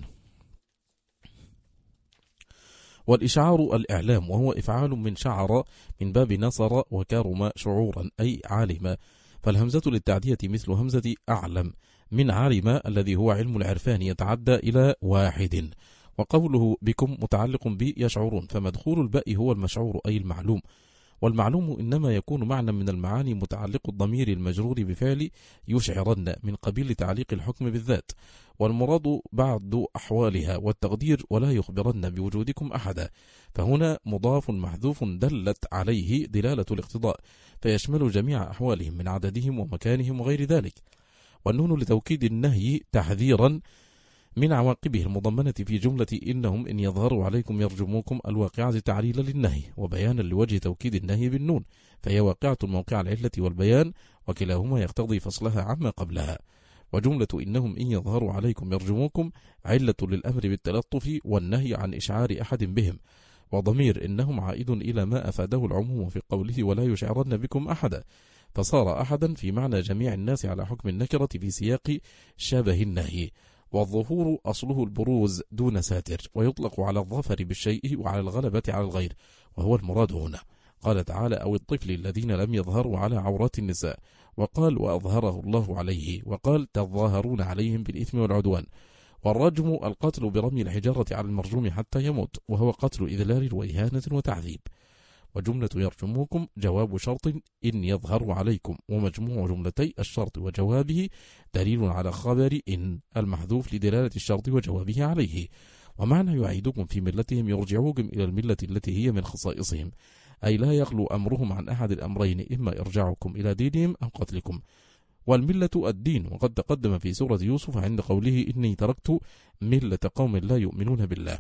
والإشعار الإعلام، وهو إفعال من شعر من باب نصر وكرم شعورا، أي عالم، فالهمزة للتعدية مثل همزة أعلم من علم الذي هو علم العرفان يتعدى إلى واحد. وقوله بكم متعلق بيشعرون، فمدخول الباء هو المشعور أي المعلوم، والمعلوم إنما يكون معنى من المعاني متعلق الضمير المجرور بفعل يشعرن من قبيل تعليق الحكم بالذات، والمراد بعد أحوالها، والتقدير ولا يخبرن بوجودكم أحدا، فهنا مضاف محذوف دلت عليه دلالة الاقتضاء، فيشمل جميع أحوالهم من عددهم ومكانهم وغير ذلك. والنون لتوكيد النهي تحذيرا من عواقبه المضمنة في جملة إنهم إن يظهروا عليكم يرجموكم الواقعة تعليلا للنهي، وبيانا لوجه توكيد النهي بالنون، فهي واقعة موقع العلة والبيان، وكلاهما يقتضي فصلها عما قبلها. وجملة إنهم إن يظهروا عليكم يرجموكم علة للأمر بالتلطف والنهي عن إشعار أحد بهم، وضمير إنهم عائد إلى ما أفاده العموم في قوله ولا يشعرن بكم أحدا، فصار أحدا في معنى جميع الناس على حكم النكرة في سياق شبه النهي. والظهور أصله البروز دون ساتر، ويطلق على الظفر بالشيء وعلى الغلبة على الغير، وهو المراد هنا. قال تعالى أو الطفل الذين لم يظهروا على عورات النساء، وقال وأظهره الله عليه، وقال تظاهرون عليهم بالإثم والعدوان. والرجم القتل برمي الحجارة على المرجوم حتى يموت، وهو قتل إذلال وإهانة وتعذيب. وجملة يرجموكم جواب شرط إن يظهروا عليكم، ومجموع جملتي الشرط وجوابه دليل على خبر إن المحذوف لدلالة الشرط وجوابه عليه. ومعنى يعيدكم في ملتهم يرجعوكم إلى الملة التي هي من خصائصهم، أي لا يخلو أمرهم عن أحد الأمرين، إما إرجاعكم إلى دينهم أو قتلكم. والملة الدين، وقد تقدم في سورة يوسف عند قوله إني تركت ملة قوم لا يؤمنون بالله.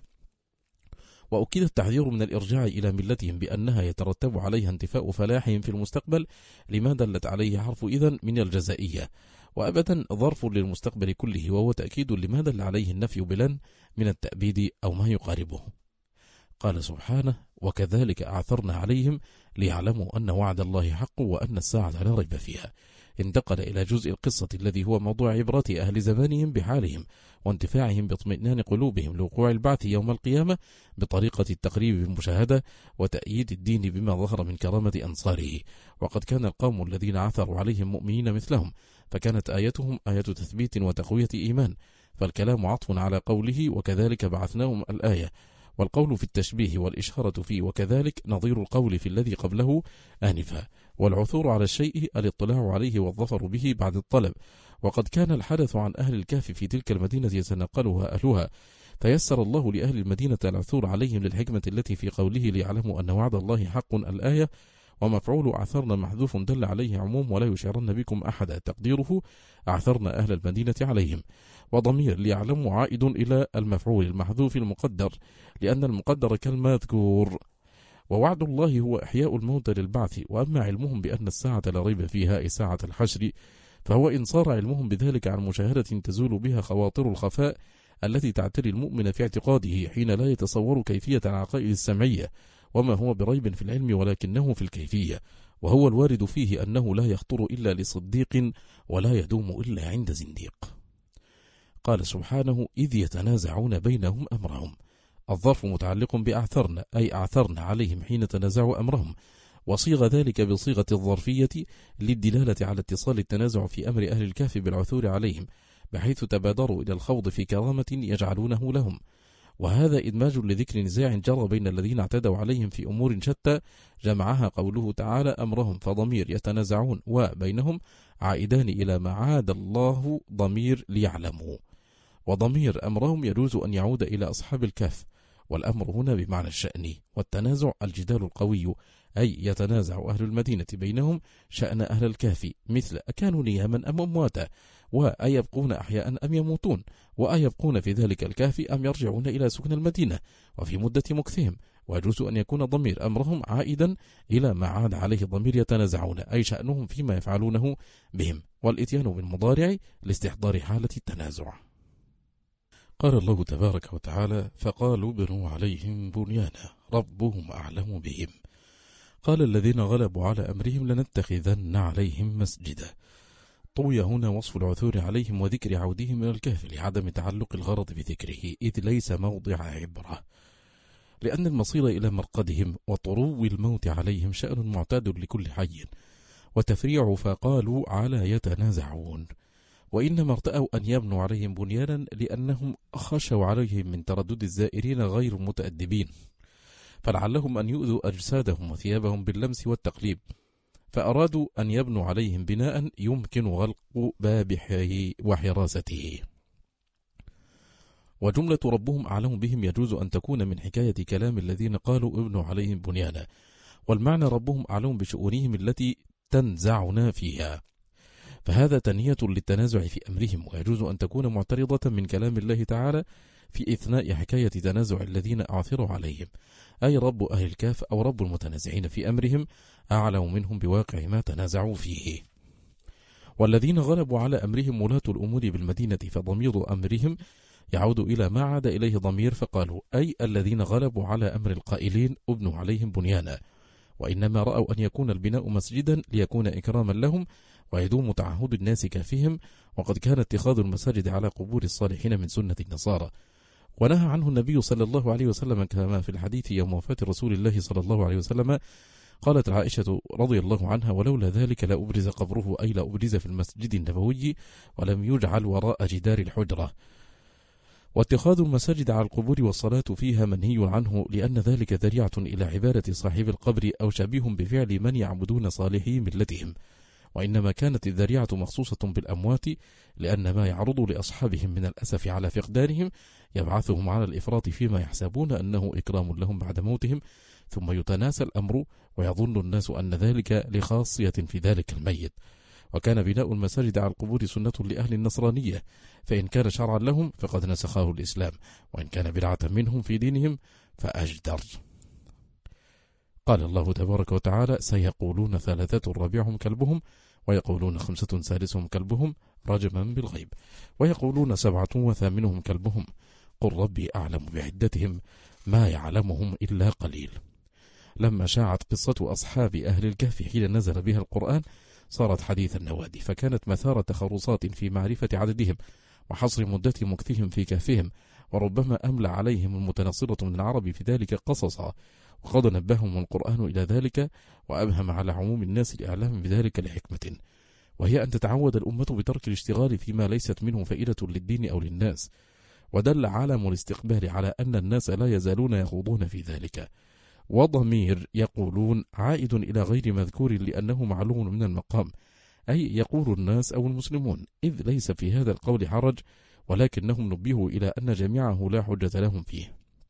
وأكيد التحذير من الإرجاع إلى ملتهم بأنها يترتب عليها انتفاء فلاحهم في المستقبل، لما دلت عليه حرف إذن من الجزائية، وأبدا ظرف للمستقبل كله، وهو تأكيد لما دل عليه النفي بلن من التأبيد أو ما يقاربه. قال سبحانه وكذلك أعثرنا عليهم ليعلموا أن وعد الله حق وأن الساعة لا ريب فيها. انتقل إلى جزء القصة الذي هو موضوع عبرة أهل زمانهم بحالهم وانتفاعهم باطمئنان قلوبهم لوقوع البعث يوم القيامة بطريقة التقريب بالمشاهدة وتأييد الدين بما ظهر من كرامة أنصاره. وقد كان القوم الذين عثروا عليهم مؤمنين مثلهم، فكانت آيتهم آية تثبيت وتقوية إيمان، فالكلام عطف على قوله وكذلك بعثناهم الآية، والقول في التشبيه والإشارة فيه وكذلك نظير القول في الذي قبله آنفا. والعثور على الشيء الاطلاع عليه والظفر به بعد الطلب. وقد كان الحدث عن أهل الكهف في تلك المدينة يتنقلها أهلها، فيسر الله لأهل المدينة العثور عليهم للحكمة التي في قوله ليعلموا أن وعد الله حق الآية. ومفعول أعثرنا محذوف دل عليه عموم ولا يشعرن بكم أحدا، تقديره أعثرنا أهل المدينة عليهم. وضمير ليعلموا عائد إلى المفعول المحذوف المقدر، لأن المقدر كالمذكور. ووعد الله هو إحياء الموتى للبعث، وأما علمهم بأن الساعة لا ريب فيها أي ساعة الحشر، فهو إن صار علمهم بذلك عن مشاهدة تزول بها خواطر الخفاء التي تعتري المؤمن في اعتقاده حين لا يتصور كيفية العقائد السمعية، وما هو بريب في العلم ولكنه في الكيفية. وهو الوارد فيه أنه لا يخطر إلا لصديق ولا يدوم إلا عند زنديق. قال سبحانه: إذ يتنازعون بينهم أمرهم. الظرف متعلق بأعثرن، أي أعثرن عليهم حين تنازعوا أمرهم، وصيغ ذلك بصيغة الظرفية للدلالة على اتصال التنازع في أمر أهل الكهف بالعثور عليهم، بحيث تبادروا إلى الخوض في كرامة يجعلونه لهم. وهذا إدماج لذكر نزاع جرى بين الذين اعتدوا عليهم في أمور شتى، جمعها قوله تعالى أمرهم، فضمير يتنازعون وبينهم عائدان إلى ما عاد الله ضمير ليعلموا، وضمير أمرهم يجوز أن يعود إلى أصحاب الكهف، والأمر هنا بمعنى الشأن، والتنازع الجدال القوي، أي يتنازع أهل المدينة بينهم شأن أهل الكهف، مثل أكانوا نياما أم أمواتا، وأيبقون أحياء أم يموتون، وأيبقون في ذلك الكهف أم يرجعون إلى سكن المدينة وفي مدة مكثهم. ويجوز أن يكون ضمير أمرهم عائدا إلى ما عاد عليه ضمير يتنازعون، أي شأنهم فيما يفعلونه بهم، والإتيان بالمضارع لاستحضار حالة التنازع. قال الله تبارك وتعالى: فقالوا بنوا عليهم بنيانا ربهم أعلم بهم. قال الذين غلبوا على أمرهم لنتخذن عليهم مسجدا. طوي هنا وصف العثور عليهم وذكر عودهم من الكهف لعدم تعلق الغرض بذكره، إذ ليس موضع عبرة، لأن المصير إلى مرقدهم وطرو الموت عليهم شأن معتاد لكل حي، وتفريع فقالوا على يتنازعون، وإنما ارتأوا أن يبنوا عليهم بنيانا لأنهم خشوا عليهم من تردد الزائرين غير متأدبين، فلعلهم أن يؤذوا أجسادهم وثيابهم باللمس والتقليب، فأرادوا أن يبنوا عليهم بناء يمكن غلق بابه وحراسته. وجملة ربهم أعلم بهم يجوز أن تكون من حكاية كلام الذين قالوا ابنوا عليهم بنيانا، والمعنى ربهم أعلم بشؤونهم التي تنزعنا فيها، فهذا تنية للتنازع في أمرهم، ويجوز أن تكون معترضة من كلام الله تعالى في إثناء حكاية تنازع الذين أعثروا عليهم، أي رب أهل الكهف أو رب المتنازعين في أمرهم أعلم منهم بواقع ما تنازعوا فيه. والذين غلبوا على أمرهم ولاة الأمور بالمدينة، فضمير أمرهم يعود إلى ما عاد إليه ضمير فقالوا، أي الذين غلبوا على أمر القائلين ابنوا عليهم بنيانا، وإنما رأوا أن يكون البناء مسجدا ليكون إكراما لهم ويدوم تعهد الناس كافهم، وقد كان اتخاذ المساجد على قبور الصالحين من سنة النصارى، ونهى عنه النبي صلى الله عليه وسلم كما في الحديث يوم وفاة رسول الله صلى الله عليه وسلم. قالت عائشة رضي الله عنها: ولولا ذلك لأبرز قبره، أي لأبرز في المسجد النبوي ولم يجعل وراء جدار الحجرة. واتخاذ المساجد على القبور والصلاة فيها منهي عنه، لأن ذلك ذريعة إلى عبادة صاحب القبر أو شبيه بفعل من يعبدون صالحي ملتهم، وإنما كانت الذريعة مخصوصة بالأموات، لأن ما يعرض لأصحابهم من الأسف على فقدانهم يبعثهم على الإفراط فيما يحسبون أنه إكرام لهم بعد موتهم، ثم يتناسى الأمر ويظن الناس أن ذلك لخاصية في ذلك الميت. وكان بناء المساجد على القبور سنة لأهل النصرانية، فإن كان شرعا لهم فقد نسخه الإسلام، وإن كان بدعة منهم في دينهم فأجدر. قال الله تبارك وتعالى: سيقولون ثلاثة رابعهم كلبهم، ويقولون خمسة سادسهم كلبهم رجما بالغيب، ويقولون سبعة وثامنهم كلبهم، قل ربي أعلم بعدتهم ما يعلمهم إلا قليل. لما شاعت قصة أصحاب أهل الكهف حين نزل بها القرآن صارت حديث النوادي، فكانت مثار تخرصات في معرفة عددهم وحصر مدة مكثهم في كهفهم، وربما أملى عليهم المتنصرة من العرب في ذلك قصصا، وقد نبههم القرآن إلى ذلك وأبهم على عموم الناس الإعلام بذلك لحكمة، وهي أن تتعود الأمة بترك الاشتغال فيما ليست منه فائدة للدين أو للناس، ودل عالم الاستقبال على أن الناس لا يزالون يخوضون في ذلك. وضمير يقولون عائد إلى غير مذكور لأنه معلوم من المقام، أي يقول الناس أو المسلمون، إذ ليس في هذا القول حرج، ولكنهم نبهوا إلى أن جميعه لا حجة لهم فيه.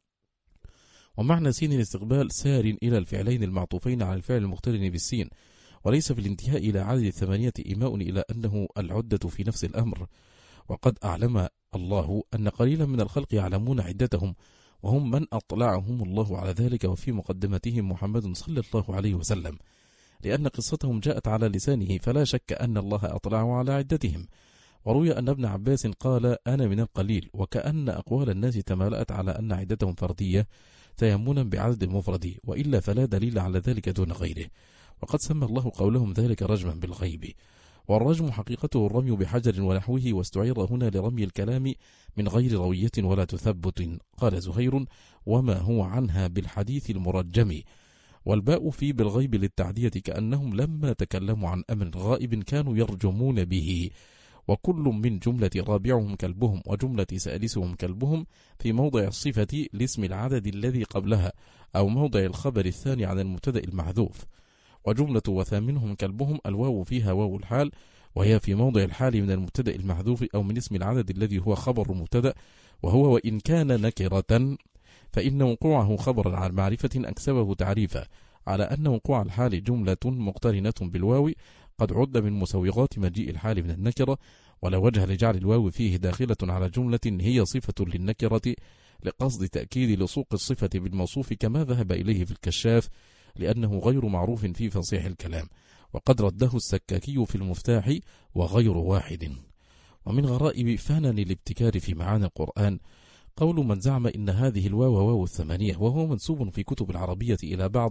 ومعنى سين الاستقبال سار إلى الفعلين المعطوفين على الفعل المقترن بالسين، وليس في الانتهاء إلى عدد 8 إيماء إلى أنه العدة في نفس الأمر. وقد أعلم الله أن قليلا من الخلق يعلمون عدتهم، وهم من أطلعهم الله على ذلك، وفي مقدمتهم محمد صلى الله عليه وسلم، لأن قصتهم جاءت على لسانه، فلا شك أن الله أطلعه على عدتهم. وروي أن ابن عباس قال: أنا من القليل، وكأن أقوال الناس تمالأت على أن عدتهم فردية تيمنا بعدد المفرد، وإلا فلا دليل على ذلك دون غيره. وقد سمى الله قولهم ذلك رجما بالغيب. والرجم حقيقته الرمي بحجر ونحوه، واستعير هنا لرمي الكلام من غير روية ولا تثبت. قال زهير: وما هو عنها بالحديث المرجم. والباء في بالغيب للتعدية، كأنهم لما تكلموا عن أمر غائب كانوا يرجمون به. وكل من جملة رابعهم كلبهم وجملة سادسهم كلبهم في موضع الصفة لاسم العدد الذي قبلها، أو موضع الخبر الثاني عن المبتدأ المحذوف. وجملة وثامنهم كلبهم الواو فيها واو الحال، وهي في موضع الحال من المبتدأ المحذوف أو من اسم العدد الذي هو خبر المبتدأ، وهو وإن كان نكرة فإن وقوعه خبرا عن معرفة أكسبه تعريفا، على أن وقوع الحال جملة مقترنة بالواو قد عد من مسوغات مجيء الحال من النكرة، ولا وجه لجعل الواو فيه داخلة على جملة هي صفة للنكرة لقصد تأكيد لصوق الصفة بالموصوف، كما ذهب إليه في الكشاف، لأنه غير معروف في فصيح الكلام، وقد رده السكاكي في المفتاح وغير واحد. ومن غرائب فنن الابتكار في معاني القرآن قول من زعم إن هذه الواو واو الثمانية، وهو منسوب في كتب العربية إلى بعض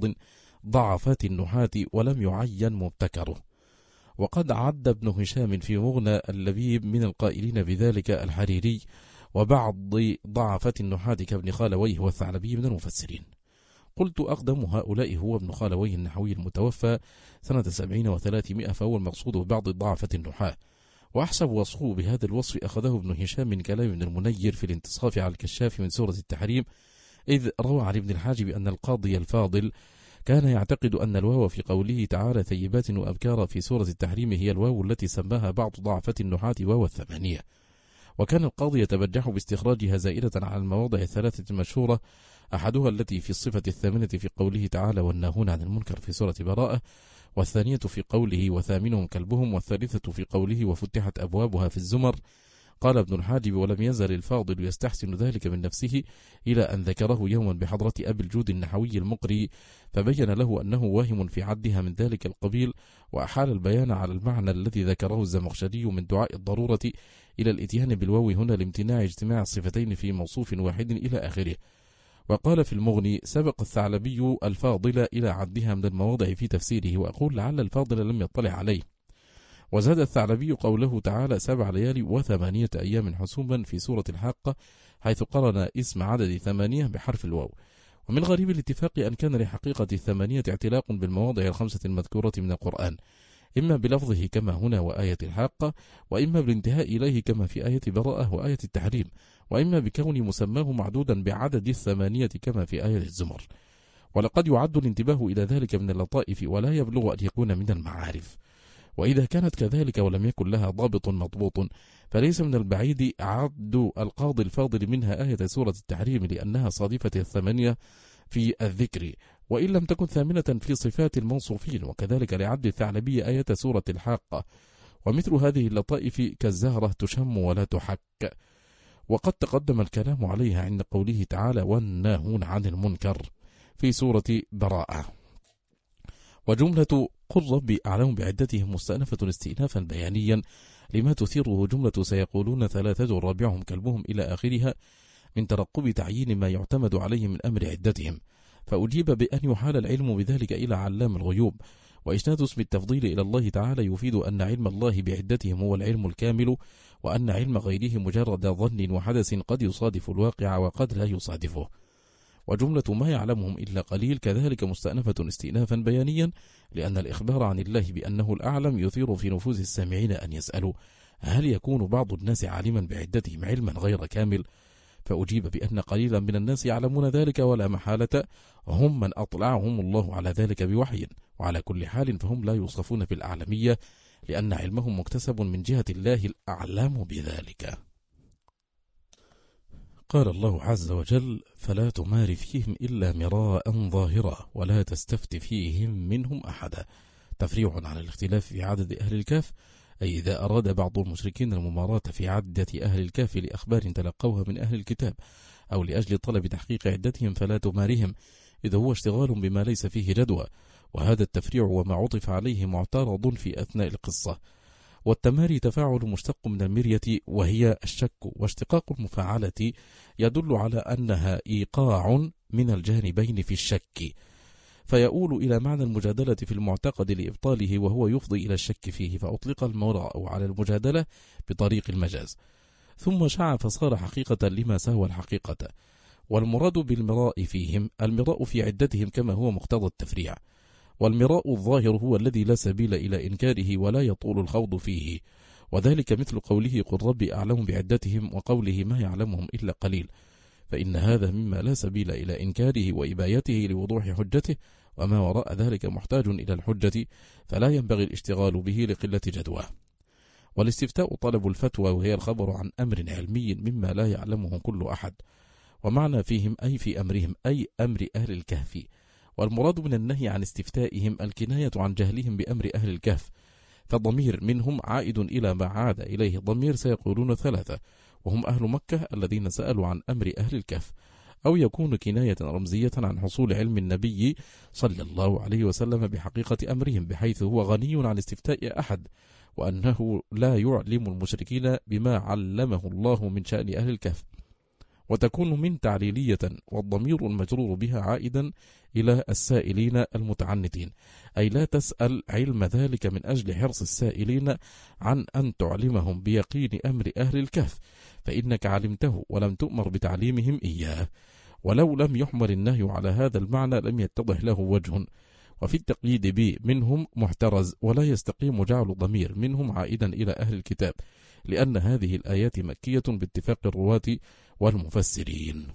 ضعفات النحاة ولم يعين مبتكره. وقد عد ابن هشام في مغنى اللبيب من القائلين بذلك الحريري وبعض ضعفات النحاة كابن خالويه والثعلبي من المفسرين. قلت: أقدم هؤلاء هو ابن خالويه النحوي المتوفى سنة 70 و300، فهو المقصود ببعض ضعفة النحاة. وأحسب وصفه بهذا الوصف أخذه ابن هشام من كلام ابن المنير في الانتصاف على الكشاف من سورة التحريم، إذ روى عن ابن الحاجب أن القاضي الفاضل كان يعتقد أن الواو في قوله تعالى ثيبات وأبكارا في سورة التحريم هي الواو التي سماها بعض ضعفة النحاة واو الثمانية. وكان القاضي يتبجح باستخراجها زائدة على المواضع الثلاثة المشهورة، أحدها التي في الصفة الثامنة في قوله تعالى والناهون عن المنكر في سورة براءة، والثانية في قوله وثامنهم كلبهم، والثالثة في قوله وفتحت أبوابها في الزمر. قال ابن الحاجب: ولم يزل الفاضل يستحسن ذلك من نفسه إلى أن ذكره يوما بحضرة أبي الجود النحوي المقري، فبين له أنه واهم في عدها من ذلك القبيل، وأحال البيان على المعنى الذي ذكره الزمخشري من دعاء الضرورة إلى الإتيان بالواو هنا لامتناع اجتماع الصفتين في موصوف واحد إلى آخره. وقال في المغني: سبق الثعلبي الفاضل إلى عدها من المواضع في تفسيره، وأقول لعل الفاضل لم يطلع عليه. وزاد الثعلبي قوله تعالى 7 ليال و8 أيام حسوما في سورة الحاقة، حيث قرن اسم عدد 8 بحرف الواو. ومن غريب الاتفاق أن كان لحقيقة 8 اعتلاق بالمواضع الخمسة المذكورة من القرآن، إما بلفظه كما هنا وآية الحاقة، وإما بالانتهاء إليه كما في آية براءة وآية التحريم، وإما بكون مسماه معدودا بعدد 8 كما في آية الزمر. ولقد يعد الانتباه إلى ذلك من اللطائف، ولا يبلغ أن يكون من المعارف. وإذا كانت كذلك ولم يكن لها ضابط مضبوط، فليس من البعيد عد القاضي الفاضل منها آية سورة التحريم، لأنها صادفة 8 في الذكر، وإن لم تكن 8 في صفات الموصوفين، وكذلك لعد الثعلبي آية سورة الحاقة. ومثل هذه اللطائف كالزهرة تشم ولا تحك. وقد تقدم الكلام عليها عند قوله تعالى والناهون عن المنكر في سورة براءة. وجملة قل ربي أعلم بعدتهم مستأنفة استئنافا بيانيا لما تثيره جملة سيقولون 3 رابعهم كلبهم إلى آخرها من ترقب تعيين ما يعتمد عليه من أمر عدتهم، فأجيب بأن يحال العلم بذلك إلى علام الغيوب. وإسناد اسم التفضيل إلى الله تعالى يفيد أن علم الله بعدتهم هو العلم الكامل، وأن علم غيره مجرد ظن وحدث قد يصادف الواقع وقد لا يصادفه. وجملة ما يعلمهم إلا قليل كذلك مستأنفة استئنافا بيانيا، لأن الإخبار عن الله بأنه الأعلم يثير في نفوس السامعين أن يسألوا هل يكون بعض الناس عالما بعدتهم علما غير كامل؟ فأجيب بأن قليلا من الناس يعلمون ذلك ولا محالة، هم من أطلعهم الله على ذلك بوحي، وعلى كل حال فهم لا يوصفون بالأعلمية، لأن علمهم مكتسب من جهة الله الأعلم بذلك. قال الله عز وجل فلا تمار فيهم إلا مراء ظاهرا ولا تستفت فيهم منهم أحدا، تفريع عن الاختلاف في عدد أهل الكهف، أي إذا أراد بعض المشركين المماراة في عدة أهل الكهف لأخبار تلقوها من أهل الكتاب أو لأجل طلب تحقيق عدتهم فلا تمارهم، إذا هو اشتغال بما ليس فيه جدوى. وهذا التفريع وما عطف عليه معترض في أثناء القصة. والتماري تفاعل مشتق من المرية وهي الشك، واشتقاق المفاعلة يدل على أنها إيقاع من الجانبين في الشك، فيؤول إلى معنى المجادلة في المعتقد لإبطاله، وهو يفضي إلى الشك فيه، فأطلق المراء على المجادلة بطريق المجاز، ثم شاع فصار حقيقة لما ساوى الحقيقة. والمراد بالمراء فيهم المراء في عدتهم كما هو مقتضى التفريع، والمراء الظاهر هو الذي لا سبيل إلى إنكاره ولا يطول الخوض فيه، وذلك مثل قوله قل ربي أعلم بعدتهم، وقوله ما يعلمهم إلا قليل، فإن هذا مما لا سبيل إلى إنكاره وإبايته لوضوح حجته، وما وراء ذلك محتاج إلى الحجة، فلا ينبغي الاشتغال به لقلة جدواه. والاستفتاء طلب الفتوى، وهي الخبر عن أمر علمي مما لا يعلمه كل أحد، ومعنى فيهم أي في أمرهم أي أمر أهل الكهف. والمراد من النهي عن استفتائهم الكناية عن جهلهم بأمر أهل الكهف، فالضمير منهم عائد إلى ما عاد إليه ضمير سيقولون ثلاثة، وهم أهل مكة الذين سألوا عن أمر أهل الكهف، أو يكون كناية رمزية عن حصول علم النبي صلى الله عليه وسلم بحقيقة أمرهم، بحيث هو غني عن استفتاء أحد، وأنه لا يعلم المشركين بما علمه الله من شأن أهل الكهف. وتكون من تعليلية، والضمير المجرور بها عائدا إلى السائلين المتعنتين، أي لا تسأل علم ذلك من أجل حرص السائلين عن أن تعلمهم بيقين أمر أهل الكهف، فإنك علمته ولم تؤمر بتعليمهم إياه. ولو لم يحمل النهي على هذا المعنى لم يتضح له وجه، وفي التقييد ب منهم محترز، ولا يستقيم جعل ضمير منهم عائدا إلى أهل الكتاب، لأن هذه الآيات مكية باتفاق الرواة والمفسرين.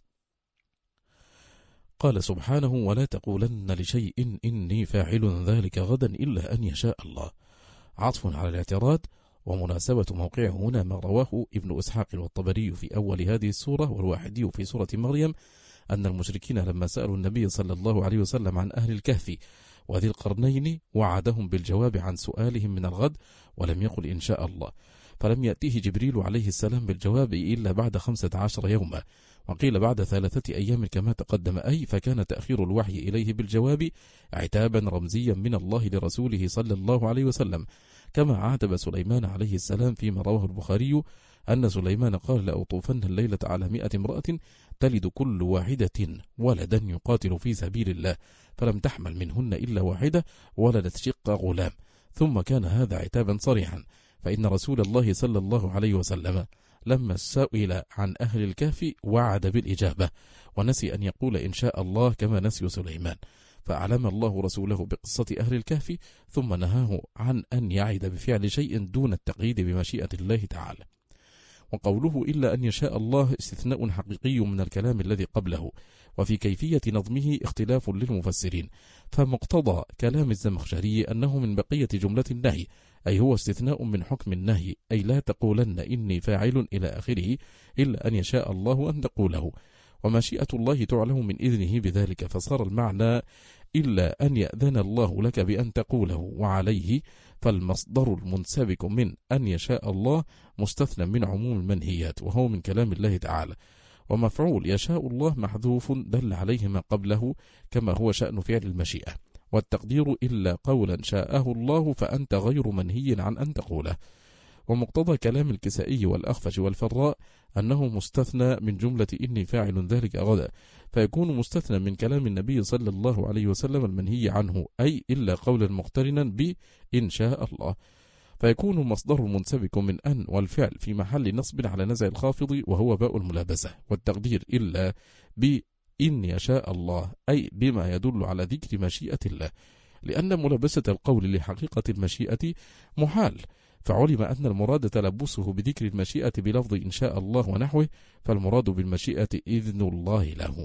قال سبحانه ولا تقولن لشيء إني فاعل ذلك غدا إلا أن يشاء الله، عطف على الاعتراض، ومناسبة موقعه هنا ما رواه ابن إسحاق والطبري في أول هذه السورة والواحدي في سورة مريم، أن المشركين لما سألوا النبي صلى الله عليه وسلم عن أهل الكهف وذي القرنين وعدهم بالجواب عن سؤالهم من الغد، ولم يقل إن شاء الله، فلم يأتيه جبريل عليه السلام بالجواب إلا بعد 15 يوما، وقيل بعد 3 أيام كما تقدم، أي فكان تأخير الوحي إليه بالجواب عتابا رمزيا من الله لرسوله صلى الله عليه وسلم، كما عاتب سليمان عليه السلام فيما رواه البخاري أن سليمان قال لأطوفن الليلة على 100 امرأة تلد كل واحدة ولدا يقاتل في سبيل الله، فلم تحمل منهن إلا واحدة ولدت شق غلام، ثم كان هذا عتابا صريحا، فإن رسول الله صلى الله عليه وسلم لما سئل عن أهل الكهف وعد بالإجابة، ونسي أن يقول إن شاء الله كما نسي سليمان، فأعلم الله رسوله بقصة أهل الكهف، ثم نهاه عن أن يعد بفعل شيء دون التقييد بمشيئة الله تعالى. وقوله إلا أن يشاء الله استثناء حقيقي من الكلام الذي قبله، وفي كيفية نظمه اختلاف للمفسرين، فمقتضى كلام الزمخشري أنه من بقية جملة النهي، أي هو استثناء من حكم النهي، أي لا تقولن إني فاعل إلى آخره إلا أن يشاء الله أن تقوله، ومشيئة الله تعلم من إذنه بذلك، فصار المعنى إلا أن يأذن الله لك بأن تقوله، وعليه فالمصدر المنسبك من أن يشاء الله مستثنى من عموم المنهيات، وهو من كلام الله تعالى، ومفعول يشاء الله محذوف دل عليه ما قبله كما هو شأن فعل المشيئة، والتقدير إلا قولا شاءه الله فأنت غير منهي عن أن تقوله. ومقتضى كلام الكسائي والأخفش والفراء أنه مستثنى من جملة إني فاعل ذلك غدا، فيكون مستثنى من كلام النبي صلى الله عليه وسلم المنهي عنه، أي إلا قولا مقترنا بإن شاء الله، فيكون مصدر منسبك من أن والفعل في محل نصب على نزع الخافض وهو باء الملابسة، والتقدير إلا بإن يشاء الله، أي بما يدل على ذكر مشيئة الله، لأن ملابسة القول لحقيقة المشيئة محال، فعلم أن المراد تلبسه بذكر المشيئة بلفظ إن شاء الله ونحوه، فالمراد بالمشيئة إذن الله له.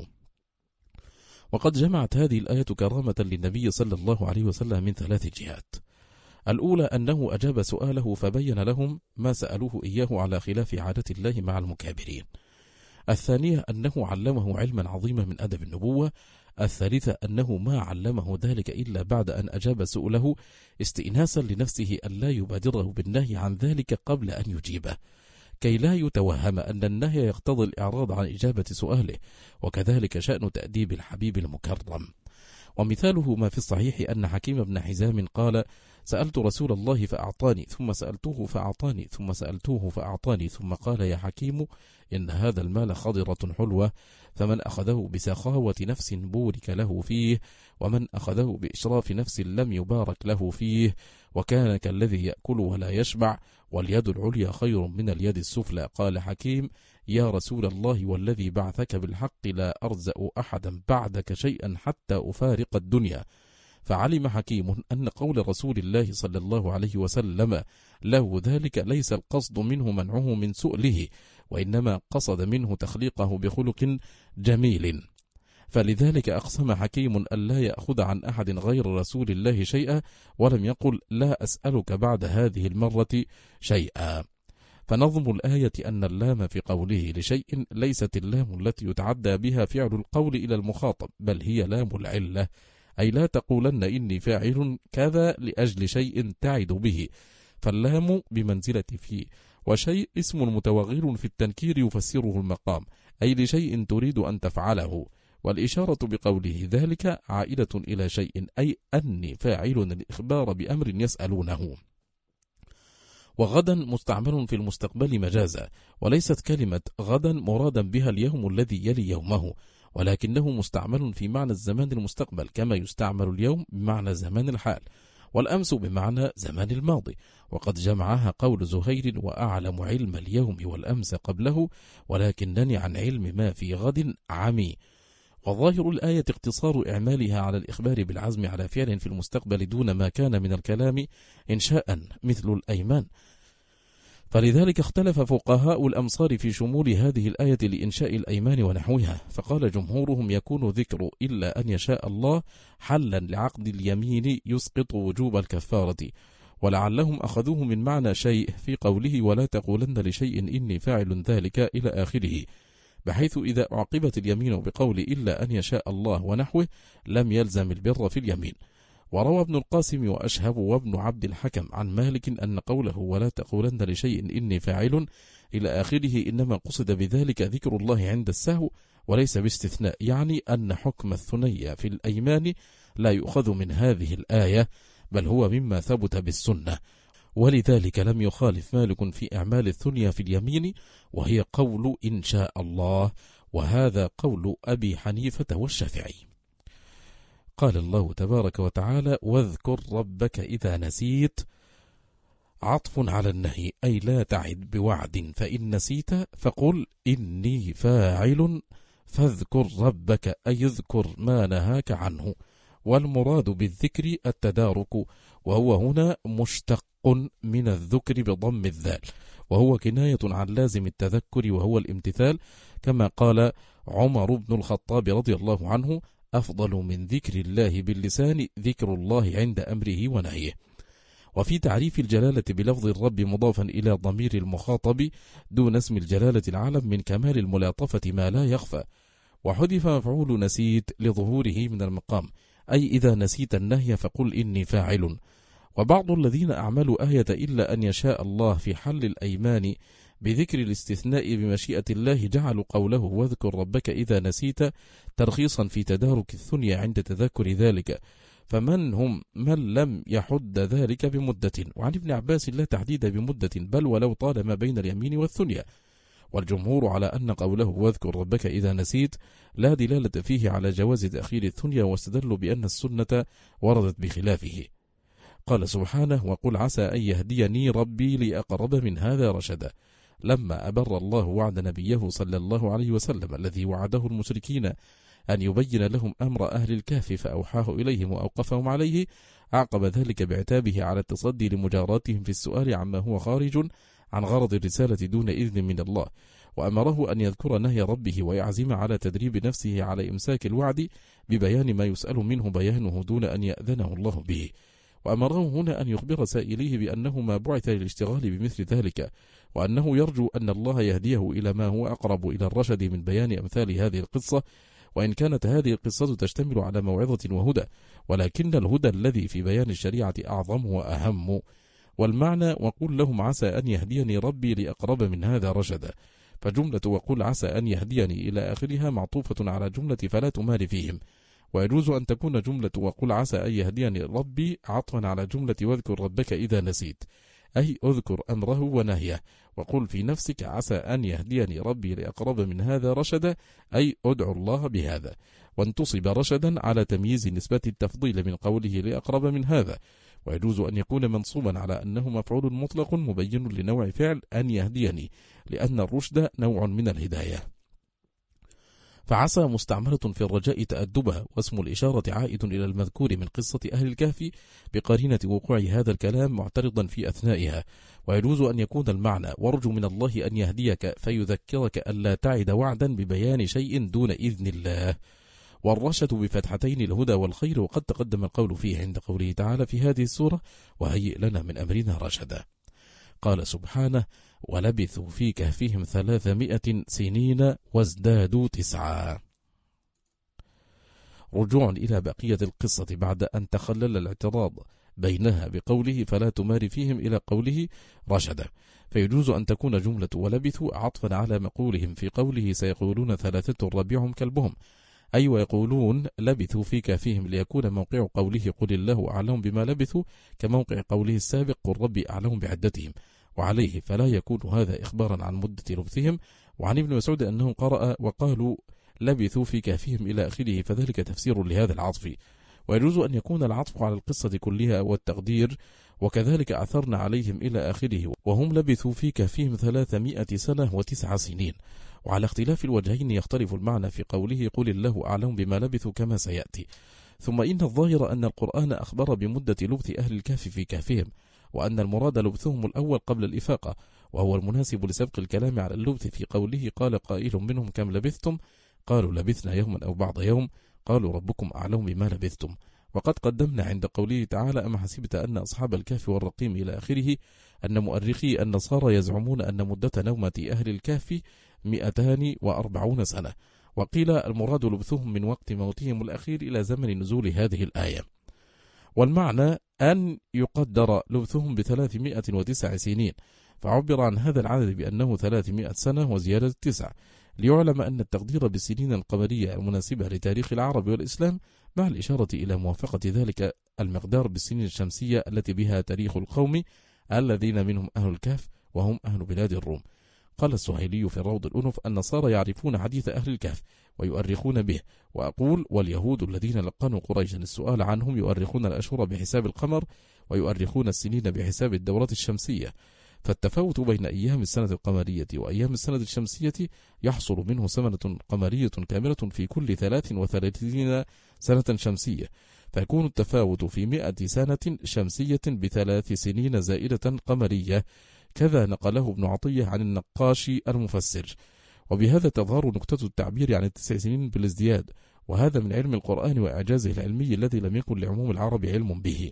وقد جمعت هذه الآية كرامة للنبي صلى الله عليه وسلم من 3 جهات. الأولى أنه أجاب سؤاله فبين لهم ما سألوه إياه على خلاف عادة الله مع المكابرين. الثانية أنه علمه علما عظيما من أدب النبوة. الثالثة أنه ما علمه ذلك إلا بعد أن أجاب سؤله استئناسا لنفسه أن لا يبادره بالنهي عن ذلك قبل أن يجيبه، كي لا يتوهم أن النهي يقتضي الإعراض عن إجابة سؤاله، وكذلك شأن تأديب الحبيب المكرم. ومثاله ما في الصحيح أن حكيم بن حزام قال: سألت رسول الله فأعطاني، ثم سألته فأعطاني، ثم سألته فأعطاني، ثم قال: يا حكيم إن هذا المال خضرة حلوة، فمن أخذه بسخاوة نفس بورك له فيه، ومن أخذه بإشراف نفس لم يبارك له فيه، وكان كالذي يأكل ولا يشبع، واليد العليا خير من اليد السفلى. قال حكيم: يا رسول الله والذي بعثك بالحق لا أرزأ أحدا بعدك شيئا حتى أفارق الدنيا. فعلم حكيم أن قول رسول الله صلى الله عليه وسلم له ذلك ليس القصد منه منعه من سؤله، وإنما قصد منه تخليقه بخلق جميل. فلذلك أقسم حكيم ألا يأخذ عن أحد غير رسول الله شيئا، ولم يقل: لا أسألك بعد هذه المرة شيئا. فنظم الآية أن اللام في قوله لشيء ليست اللام التي يتعدى بها فعل القول إلى المخاطب، بل هي لام العلة، أي لا تقولن إني فاعل كذا لأجل شيء تعد به، فاللام بمنزلة في، وشيء اسم متوغل في التنكير يفسره المقام، أي لشيء تريد أن تفعله، والإشارة بقوله ذلك عائدة إلى شيء، أي أني فاعل الإخبار بأمر يسألونه. وغدا مستعمل في المستقبل مجازا، وليست كلمة غدا مرادا بها اليوم الذي يلي يومه، ولكنه مستعمل في معنى الزمان المستقبل، كما يستعمل اليوم بمعنى زمان الحال، والأمس بمعنى زمان الماضي. وقد جمعها قول زهير: وأعلم علم اليوم والأمس قبله، ولكنني عن علم ما في غد عمي. وظاهر الآية اقتصار إعمالها على الإخبار بالعزم على فعل في المستقبل دون ما كان من الكلام إنشاء مثل الأيمان. فلذلك اختلف فقهاء الأمصار في شمول هذه الآية لإنشاء الأيمان ونحوها، فقال جمهورهم: يكون ذكر إلا أن يشاء الله حلا لعقد اليمين يسقط وجوب الكفارة، ولعلهم أخذوه من معنى شيء في قوله: ولا تقولن لشيء إني فاعل ذلك إلى آخره، بحيث إذا أعقبت اليمين بقول إلا أن يشاء الله ونحوه لم يلزم البر في اليمين. وروى ابن القاسم وأشهب وابن عبد الحكم عن مالك أن قوله ولا تقولن لشيء إني فاعل إلى آخره إنما قصد بذلك ذكر الله عند السهو وليس باستثناء، يعني أن حكم الثنية في الأيمان لا يؤخذ من هذه الآية، بل هو مما ثبت بالسنة، ولذلك لم يخالف مالك في إعمال الثنية في اليمين، وهي قول إن شاء الله، وهذا قول أبي حنيفة والشافعي. قال الله تبارك وتعالى: واذكر ربك إذا نسيت، عطف على النهي، أي لا تعد بوعد، فإن نسيت فقل إني فاعل، فاذكر ربك أي اذكر ما نهاك عنه. والمراد بالذكر التدارك، وهو هنا مشتق من الذكر بضم الذال، وهو كناية عن لازم التذكر وهو الامتثال، كما قال عمر بن الخطاب رضي الله عنه: أفضل من ذكر الله باللسان ذكر الله عند أمره ونهيه. وفي تعريف الجلالة بلفظ الرب مضافا إلى ضمير المخاطب دون اسم الجلالة العلم من كمال الملاطفة ما لا يخفى، وحذف مفعول نسيت لظهوره من المقام، أي إذا نسيت النهي فقل إني فاعل. وبعض الذين أعملوا آية إلا أن يشاء الله في حل الأيمان بذكر الاستثناء بمشيئة الله جعلوا قوله واذكر ربك إذا نسيت ترخيصا في تدارك الثنية عند تذكر ذلك، فمن هم من لم يحد ذلك بمدة. وعن ابن عباس لا تحديد بمدة، بل ولو طال ما بين اليمين والثنية. والجمهور على أن قوله واذكر ربك إذا نسيت لا دلالة فيه على جواز تأخير الثنية، واستدلوا بأن السنة وردت بخلافه. قال سبحانه: وقل عسى أن يهديني ربي لأقرب من هذا رشدا، لما أبر الله وعد نبيه صلى الله عليه وسلم الذي وعده المشركين أن يبين لهم أمر أهل الكهف فأوحاه إليهم وأوقفهم عليه، عقب ذلك بعتابه على التصدي لمجاراتهم في السؤال عما هو خارج عن غرض الرسالة دون إذن من الله، وأمره أن يذكر نهي ربه ويعزم على تدريب نفسه على إمساك الوعد ببيان ما يسأل منه بيانه دون أن يأذنه الله به. وأمره هنا أن يخبر سائليه بأنه ما بعث للاشتغال بمثل ذلك، وأنه يرجو أن الله يهديه إلى ما هو أقرب إلى الرشد من بيان أمثال هذه القصة، وإن كانت هذه القصة تشتمل على موعظة وهدى، ولكن الهدى الذي في بيان الشريعة أعظم وأهم. والمعنى وقل لهم عسى أن يهديني ربي لأقرب من هذا رشدا، فجملة وقل عسى أن يهديني إلى آخرها معطوفة على جملة فلا تمال فيهم، ويجوز أن تكون جملة وقل عسى أن يهديني ربي عطفا على جملة واذكر ربك إذا نسيت، أي اذكر أمره ونهيه، وقل في نفسك عسى أن يهديني ربي لأقرب من هذا رشدا، أي أدعو الله بهذا، وانتصب رشدا على تمييز نسبة التفضيل من قوله لأقرب من هذا. ويجوز أن يكون منصوبا على أنه مفعول مطلق مبين لنوع فعل أن يهديني، لأن الرشد نوع من الهداية. فعسى مستعملة في الرجاء تأدبها، واسم الإشارة عائد إلى المذكور من قصة أهل الكهف بقرينة وقوع هذا الكلام معترضا في أثنائها. ويجوز أن يكون المعنى وارجو من الله أن يهديك فيذكرك ألا تعد وعدا ببيان شيء دون إذن الله. والرشد بفتحتين الهدى والخير، وقد تقدم القول فيه عند قوله تعالى في هذه السورة وهيئ لنا من أمرنا رشدا. قال سبحانه ولبثوا في كهفهم 300 سنين وازدادوا 9. رجوع إلى بقية القصة بعد أن تخلل الاعتراض بينها بقوله فلا تمار فيهم إلى قوله رشدا، فيجوز أن تكون جملة ولبثوا عطفا على مقولهم في قوله سيقولون 3 رابعهم كلبهم، أي ويقولون لبثوا في كهفهم، ليكون موقع قوله قل الله أعلم بما لبثوا كموقع قوله السابق قل ربي أعلم بعدتهم، وعليه فلا يكون هذا إخبارا عن مدة لبثهم. وعن ابن مسعود أنه قرأ وقالوا لبثوا في كهفهم إلى آخره، فذلك تفسير لهذا العطف. ويجوز أن يكون العطف على القصة كلها والتقدير وكذلك أثرنا عليهم إلى آخره، وهم لبثوا في كهفهم 300 سنة و9 سنين. وعلى اختلاف الوجهين يختلف المعنى في قوله قل الله أعلم بما لبثوا كما سيأتي. ثم إن الظاهر أن القرآن أخبر بمدة لبث أهل الكهف في كهفهم، وأن المراد لبثهم الأول قبل الإفاقة، وهو المناسب لسبق الكلام على اللبث في قوله قال قائل منهم كم لبثتم، قالوا لبثنا يوما أو بعض يوم، قالوا ربكم أعلم بما لبثتم. وقد قدمنا عند قوله تعالى أما حسبت أن أصحاب الكهف والرقيم إلى آخره أن مؤرخي النصارى يزعمون أن مدة نومة أهل الكهف 240 سنة، وقيل المراد لبثهم من وقت موتهم الأخير إلى زمن نزول هذه الآية. والمعنى أن يقدر لبثهم ب309 سنين، فعبر عن هذا العدد بأنه 300 سنة وزيادة 9، ليعلم أن التقدير بالسنين القمرية المناسبة لتاريخ العرب والإسلام، مع الإشارة إلى موافقة ذلك المقدار بالسنين الشمسية التي بها تاريخ القوم الذين منهم أهل الكهف وهم أهل بلاد الروم. قال السهيلي في روض الأنف النصارى يعرفون حديث أهل الكهف ويؤرخون به، وأقول واليهود الذين لقنوا قريشا السؤال عنهم يؤرخون الأشهر بحساب القمر ويؤرخون السنين بحساب الدورات الشمسية، فالتفاوت بين أيام السنة القمرية وأيام السنة الشمسية يحصل منه سنة قمرية كاملة في كل 33 سنة شمسية، فيكون التفاوت في 100 سنة شمسية ب3 سنين زائدة قمرية. كذا نقله ابن عطية عن النقاشي المفسر. وبهذا تظهر نقطة التعبير عن 9 سنين بالازدياد، وهذا من علم القرآن وإعجازه العلمي الذي لم يكن لعموم العرب علم به.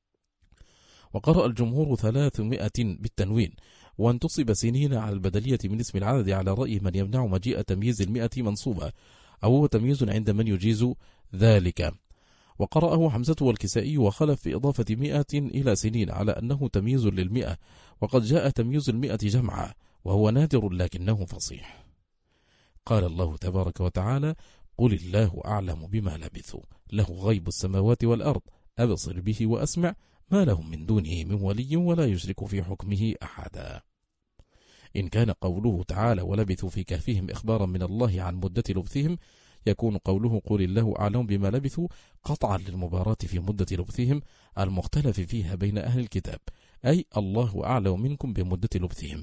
وقرأ الجمهور 300 بالتنوين، وانتصب سنين على البدلية من اسم العدد على رأي من يمنع مجيء تمييز 100 منصوبة، أو هو تمييز عند من يجيز ذلك. وقرأه حمزة والكسائي وخلف في إضافة 100 إلى سنين على أنه تمييز لل100، وقد جاء تمييز 100 جمعا وهو نادر لكنه فصيح. قال الله تبارك وتعالى قل الله أعلم بما لبثوا له غيب السماوات والأرض أبصر به وأسمع ما لهم من دونه من ولي ولا يشرك في حكمه أحدا. إن كان قوله تعالى ولبثوا في كهفهم إخبارا من الله عن مدة لبثهم، يكون قوله قل الله أعلم بما لبثوا قطعا للمباراة في مدة لبثهم المختلف فيها بين أهل الكتاب، أي الله أعلم منكم بمدة لبثهم.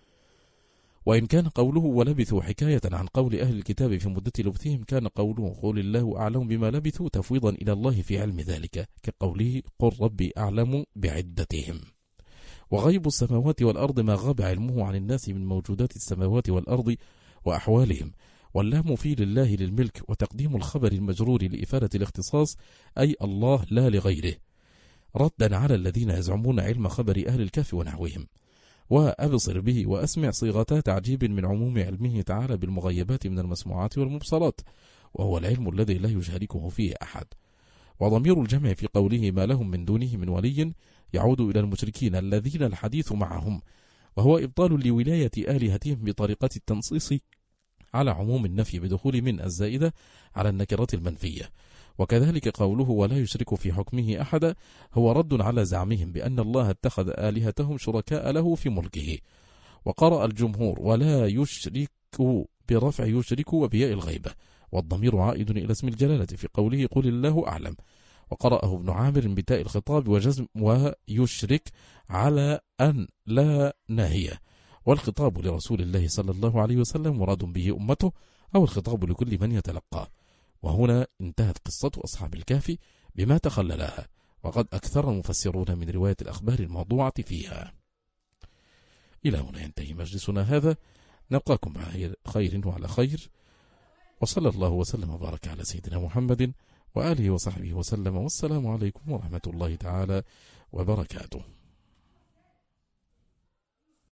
وإن كان قوله ولبثوا حكاية عن قول أهل الكتاب في مدة لبثهم، كان قوله قل الله أعلم بما لبثوا تفويضا إلى الله في علم ذلك، كقوله قل ربي أعلم بعدتهم. وغيب السماوات والأرض ما غاب علمه عن الناس من موجودات السماوات والأرض وأحوالهم، واللام في لله للملك، وتقديم الخبر المجرور لإفادة الاختصاص أي الله لا لغيره، ردا على الذين يزعمون علم خبر أهل الكهف ونحوهم. وأبصر به وأسمع صيغتا تعجيب من عموم علمه تعالى بالمغيبات من المسموعات والمبصرات، وهو العلم الذي لا يشاركه فيه أحد. وضمير الجمع في قوله ما لهم من دونه من ولي يعود إلى المشركين الذين الحديث معهم، وهو إبطال لولاية آلهتهم بطريقة التنصيص على عموم النفي بدخول من الزائدة على النكرة المنفية. وكذلك قوله ولا يشرك في حكمه أحدا هو رد على زعمهم بأن الله اتخذ آلهتهم شركاء له في ملكه. وقرأ الجمهور ولا يشرك برفع يشرك وبياء الغيبة، والضمير عائد إلى اسم الجلالة في قوله قل الله أعلم. وقرأه ابن عامر بتاء الخطاب وجزم ويشرك على أن لا ناهية، والخطاب لرسول الله صلى الله عليه وسلم مراد به أمته أو الخطاب لكل من يتلقاه. وهنا انتهت قصة أصحاب الكهف بما تخللها، وقد أكثر المفسرون من رواية الأخبار الموضوعة فيها. إلى هنا ينتهي مجلسنا هذا، نلقاكم على خير وعلى خير، وصلى الله وسلم وبارك على سيدنا محمد وآله وصحبه وسلم، والسلام عليكم ورحمة الله تعالى وبركاته.